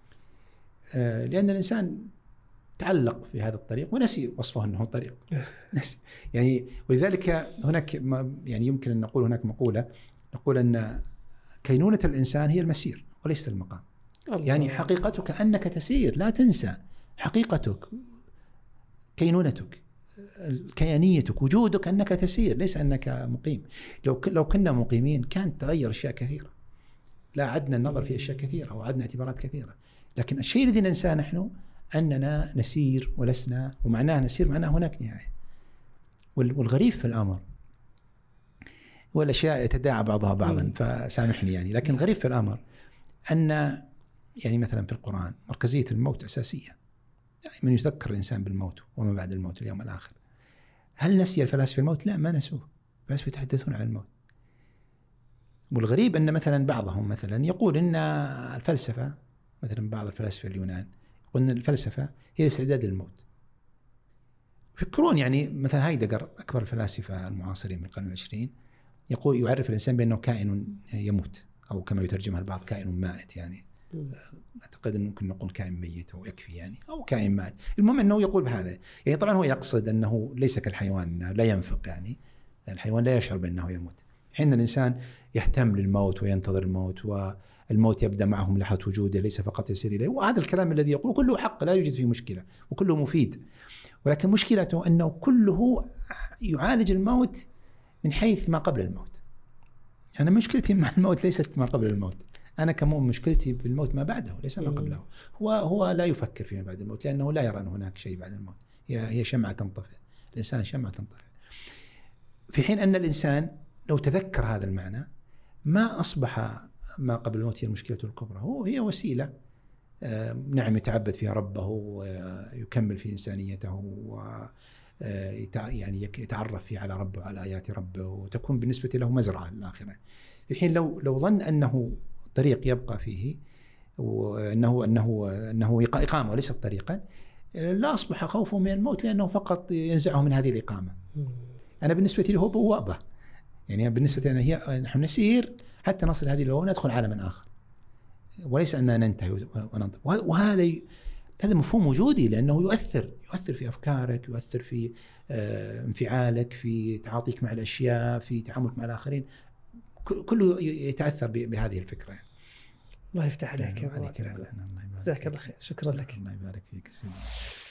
لأن الإنسان تعلق في هذا الطريق ونسي وصفه أنه طريق نسي يعني. ولذلك هناك يعني يمكن أن نقول هناك مقولة نقول أن كينونة الإنسان هي المسير وليس المقام. الله. يعني حقيقتك أنك تسير، لا تنسى حقيقتك، كينونتك، كيانيتك، وجودك أنك تسير ليس أنك مقيم. لو لو كنا مقيمين كانت تغير أشياء كثيرة، لا عدنا النظر في أشياء كثيرة وعدنا اعتبارات كثيرة، لكن الشيء الذي ننساه نحن أننا نسير ولسنا، ومعناه نسير معناه هناك نهاية. والغريب في الأمر والأشياء يتداعى بعضها بعضا فسامحني يعني، لكن الغريب في الأمر أن يعني مثلا في القرآن مركزية الموت أساسية، دائما يذكر الإنسان بالموت وما بعد الموت اليوم الآخر. هل نسي الفلاسفة الموت؟ لا، ما نسوه، الفلاسفة يتحدثون عن الموت. والغريب أن مثلا بعضهم مثلا يقول أن الفلسفة، مثلا بعض الفلاسفة اليونان قلنا الفلسفة هي استعداد للموت. فكرون يعني مثلا هايدغر أكبر الفلاسفة المعاصرين من القرن العشرين يقول يعرف الإنسان بأنه كائن يموت، أو كما يترجمها البعض كائن مائت، يعني أعتقد أنه ممكن نقول كائن ميت أو يكفي يعني، أو كائن مائت. المهم أنه يقول بهذا، يعني طبعا هو يقصد أنه ليس كالحيوان لا ينفق، يعني الحيوان لا يشعر بأنه يموت، حين الإنسان يهتم للموت وينتظر الموت، والموت يبدأ معه من لحظة وجوده ليس فقط يسير إليه. وهذا الكلام الذي يقول كله حق، لا يوجد فيه مشكلة وكله مفيد، ولكن مشكلته أنه كله يعالج الموت من حيث ما قبل الموت. أنا يعني مشكلتي مع الموت ليست ما قبل الموت، أنا كمؤمن مشكلتي بالموت ما بعده ليس ما قبله. هو هو لا يفكر فيما بعد الموت لأنه لا يرى أن هناك شيء بعد الموت، هي هي شمعة تنطفئ، الإنسان شمعة تنطفئ. في حين أن الإنسان لو تذكر هذا المعنى ما أصبح ما قبل الموت هي مشكلته الكبرى، هو هي وسيلة نعم يتعبد فيها ربه ويكمل في إنسانيته و يعني يتعرف فيه على ربه وعلى آيات ربه، وتكون بالنسبة له مزرعة للآخرة. في حين لو لو ظن أنه طريق يبقى فيه وأنه أنه أنه إقامة وليست طريقا، لا أصبح خوفه من الموت لأنه فقط ينزعه من هذه الإقامة. أنا بالنسبة لي هو بوابة، يعني بالنسبة لنا هي نحن نسير حتى نصل هذه البوابة وندخل عالما آخر، وليس أننا ننتهي وننطق. وهذا هذا مفهوم وجودي، لأنه يؤثر يؤثر في أفكارك، يؤثر في انفعالك، في تعاطيك مع الأشياء، في تعاملك مع الآخرين، كله يتأثر بهذه الفكرة. الله يفتح عليك. الله يبارك فيك. جزاك الله خير، شكرا لك. الله يبارك فيك.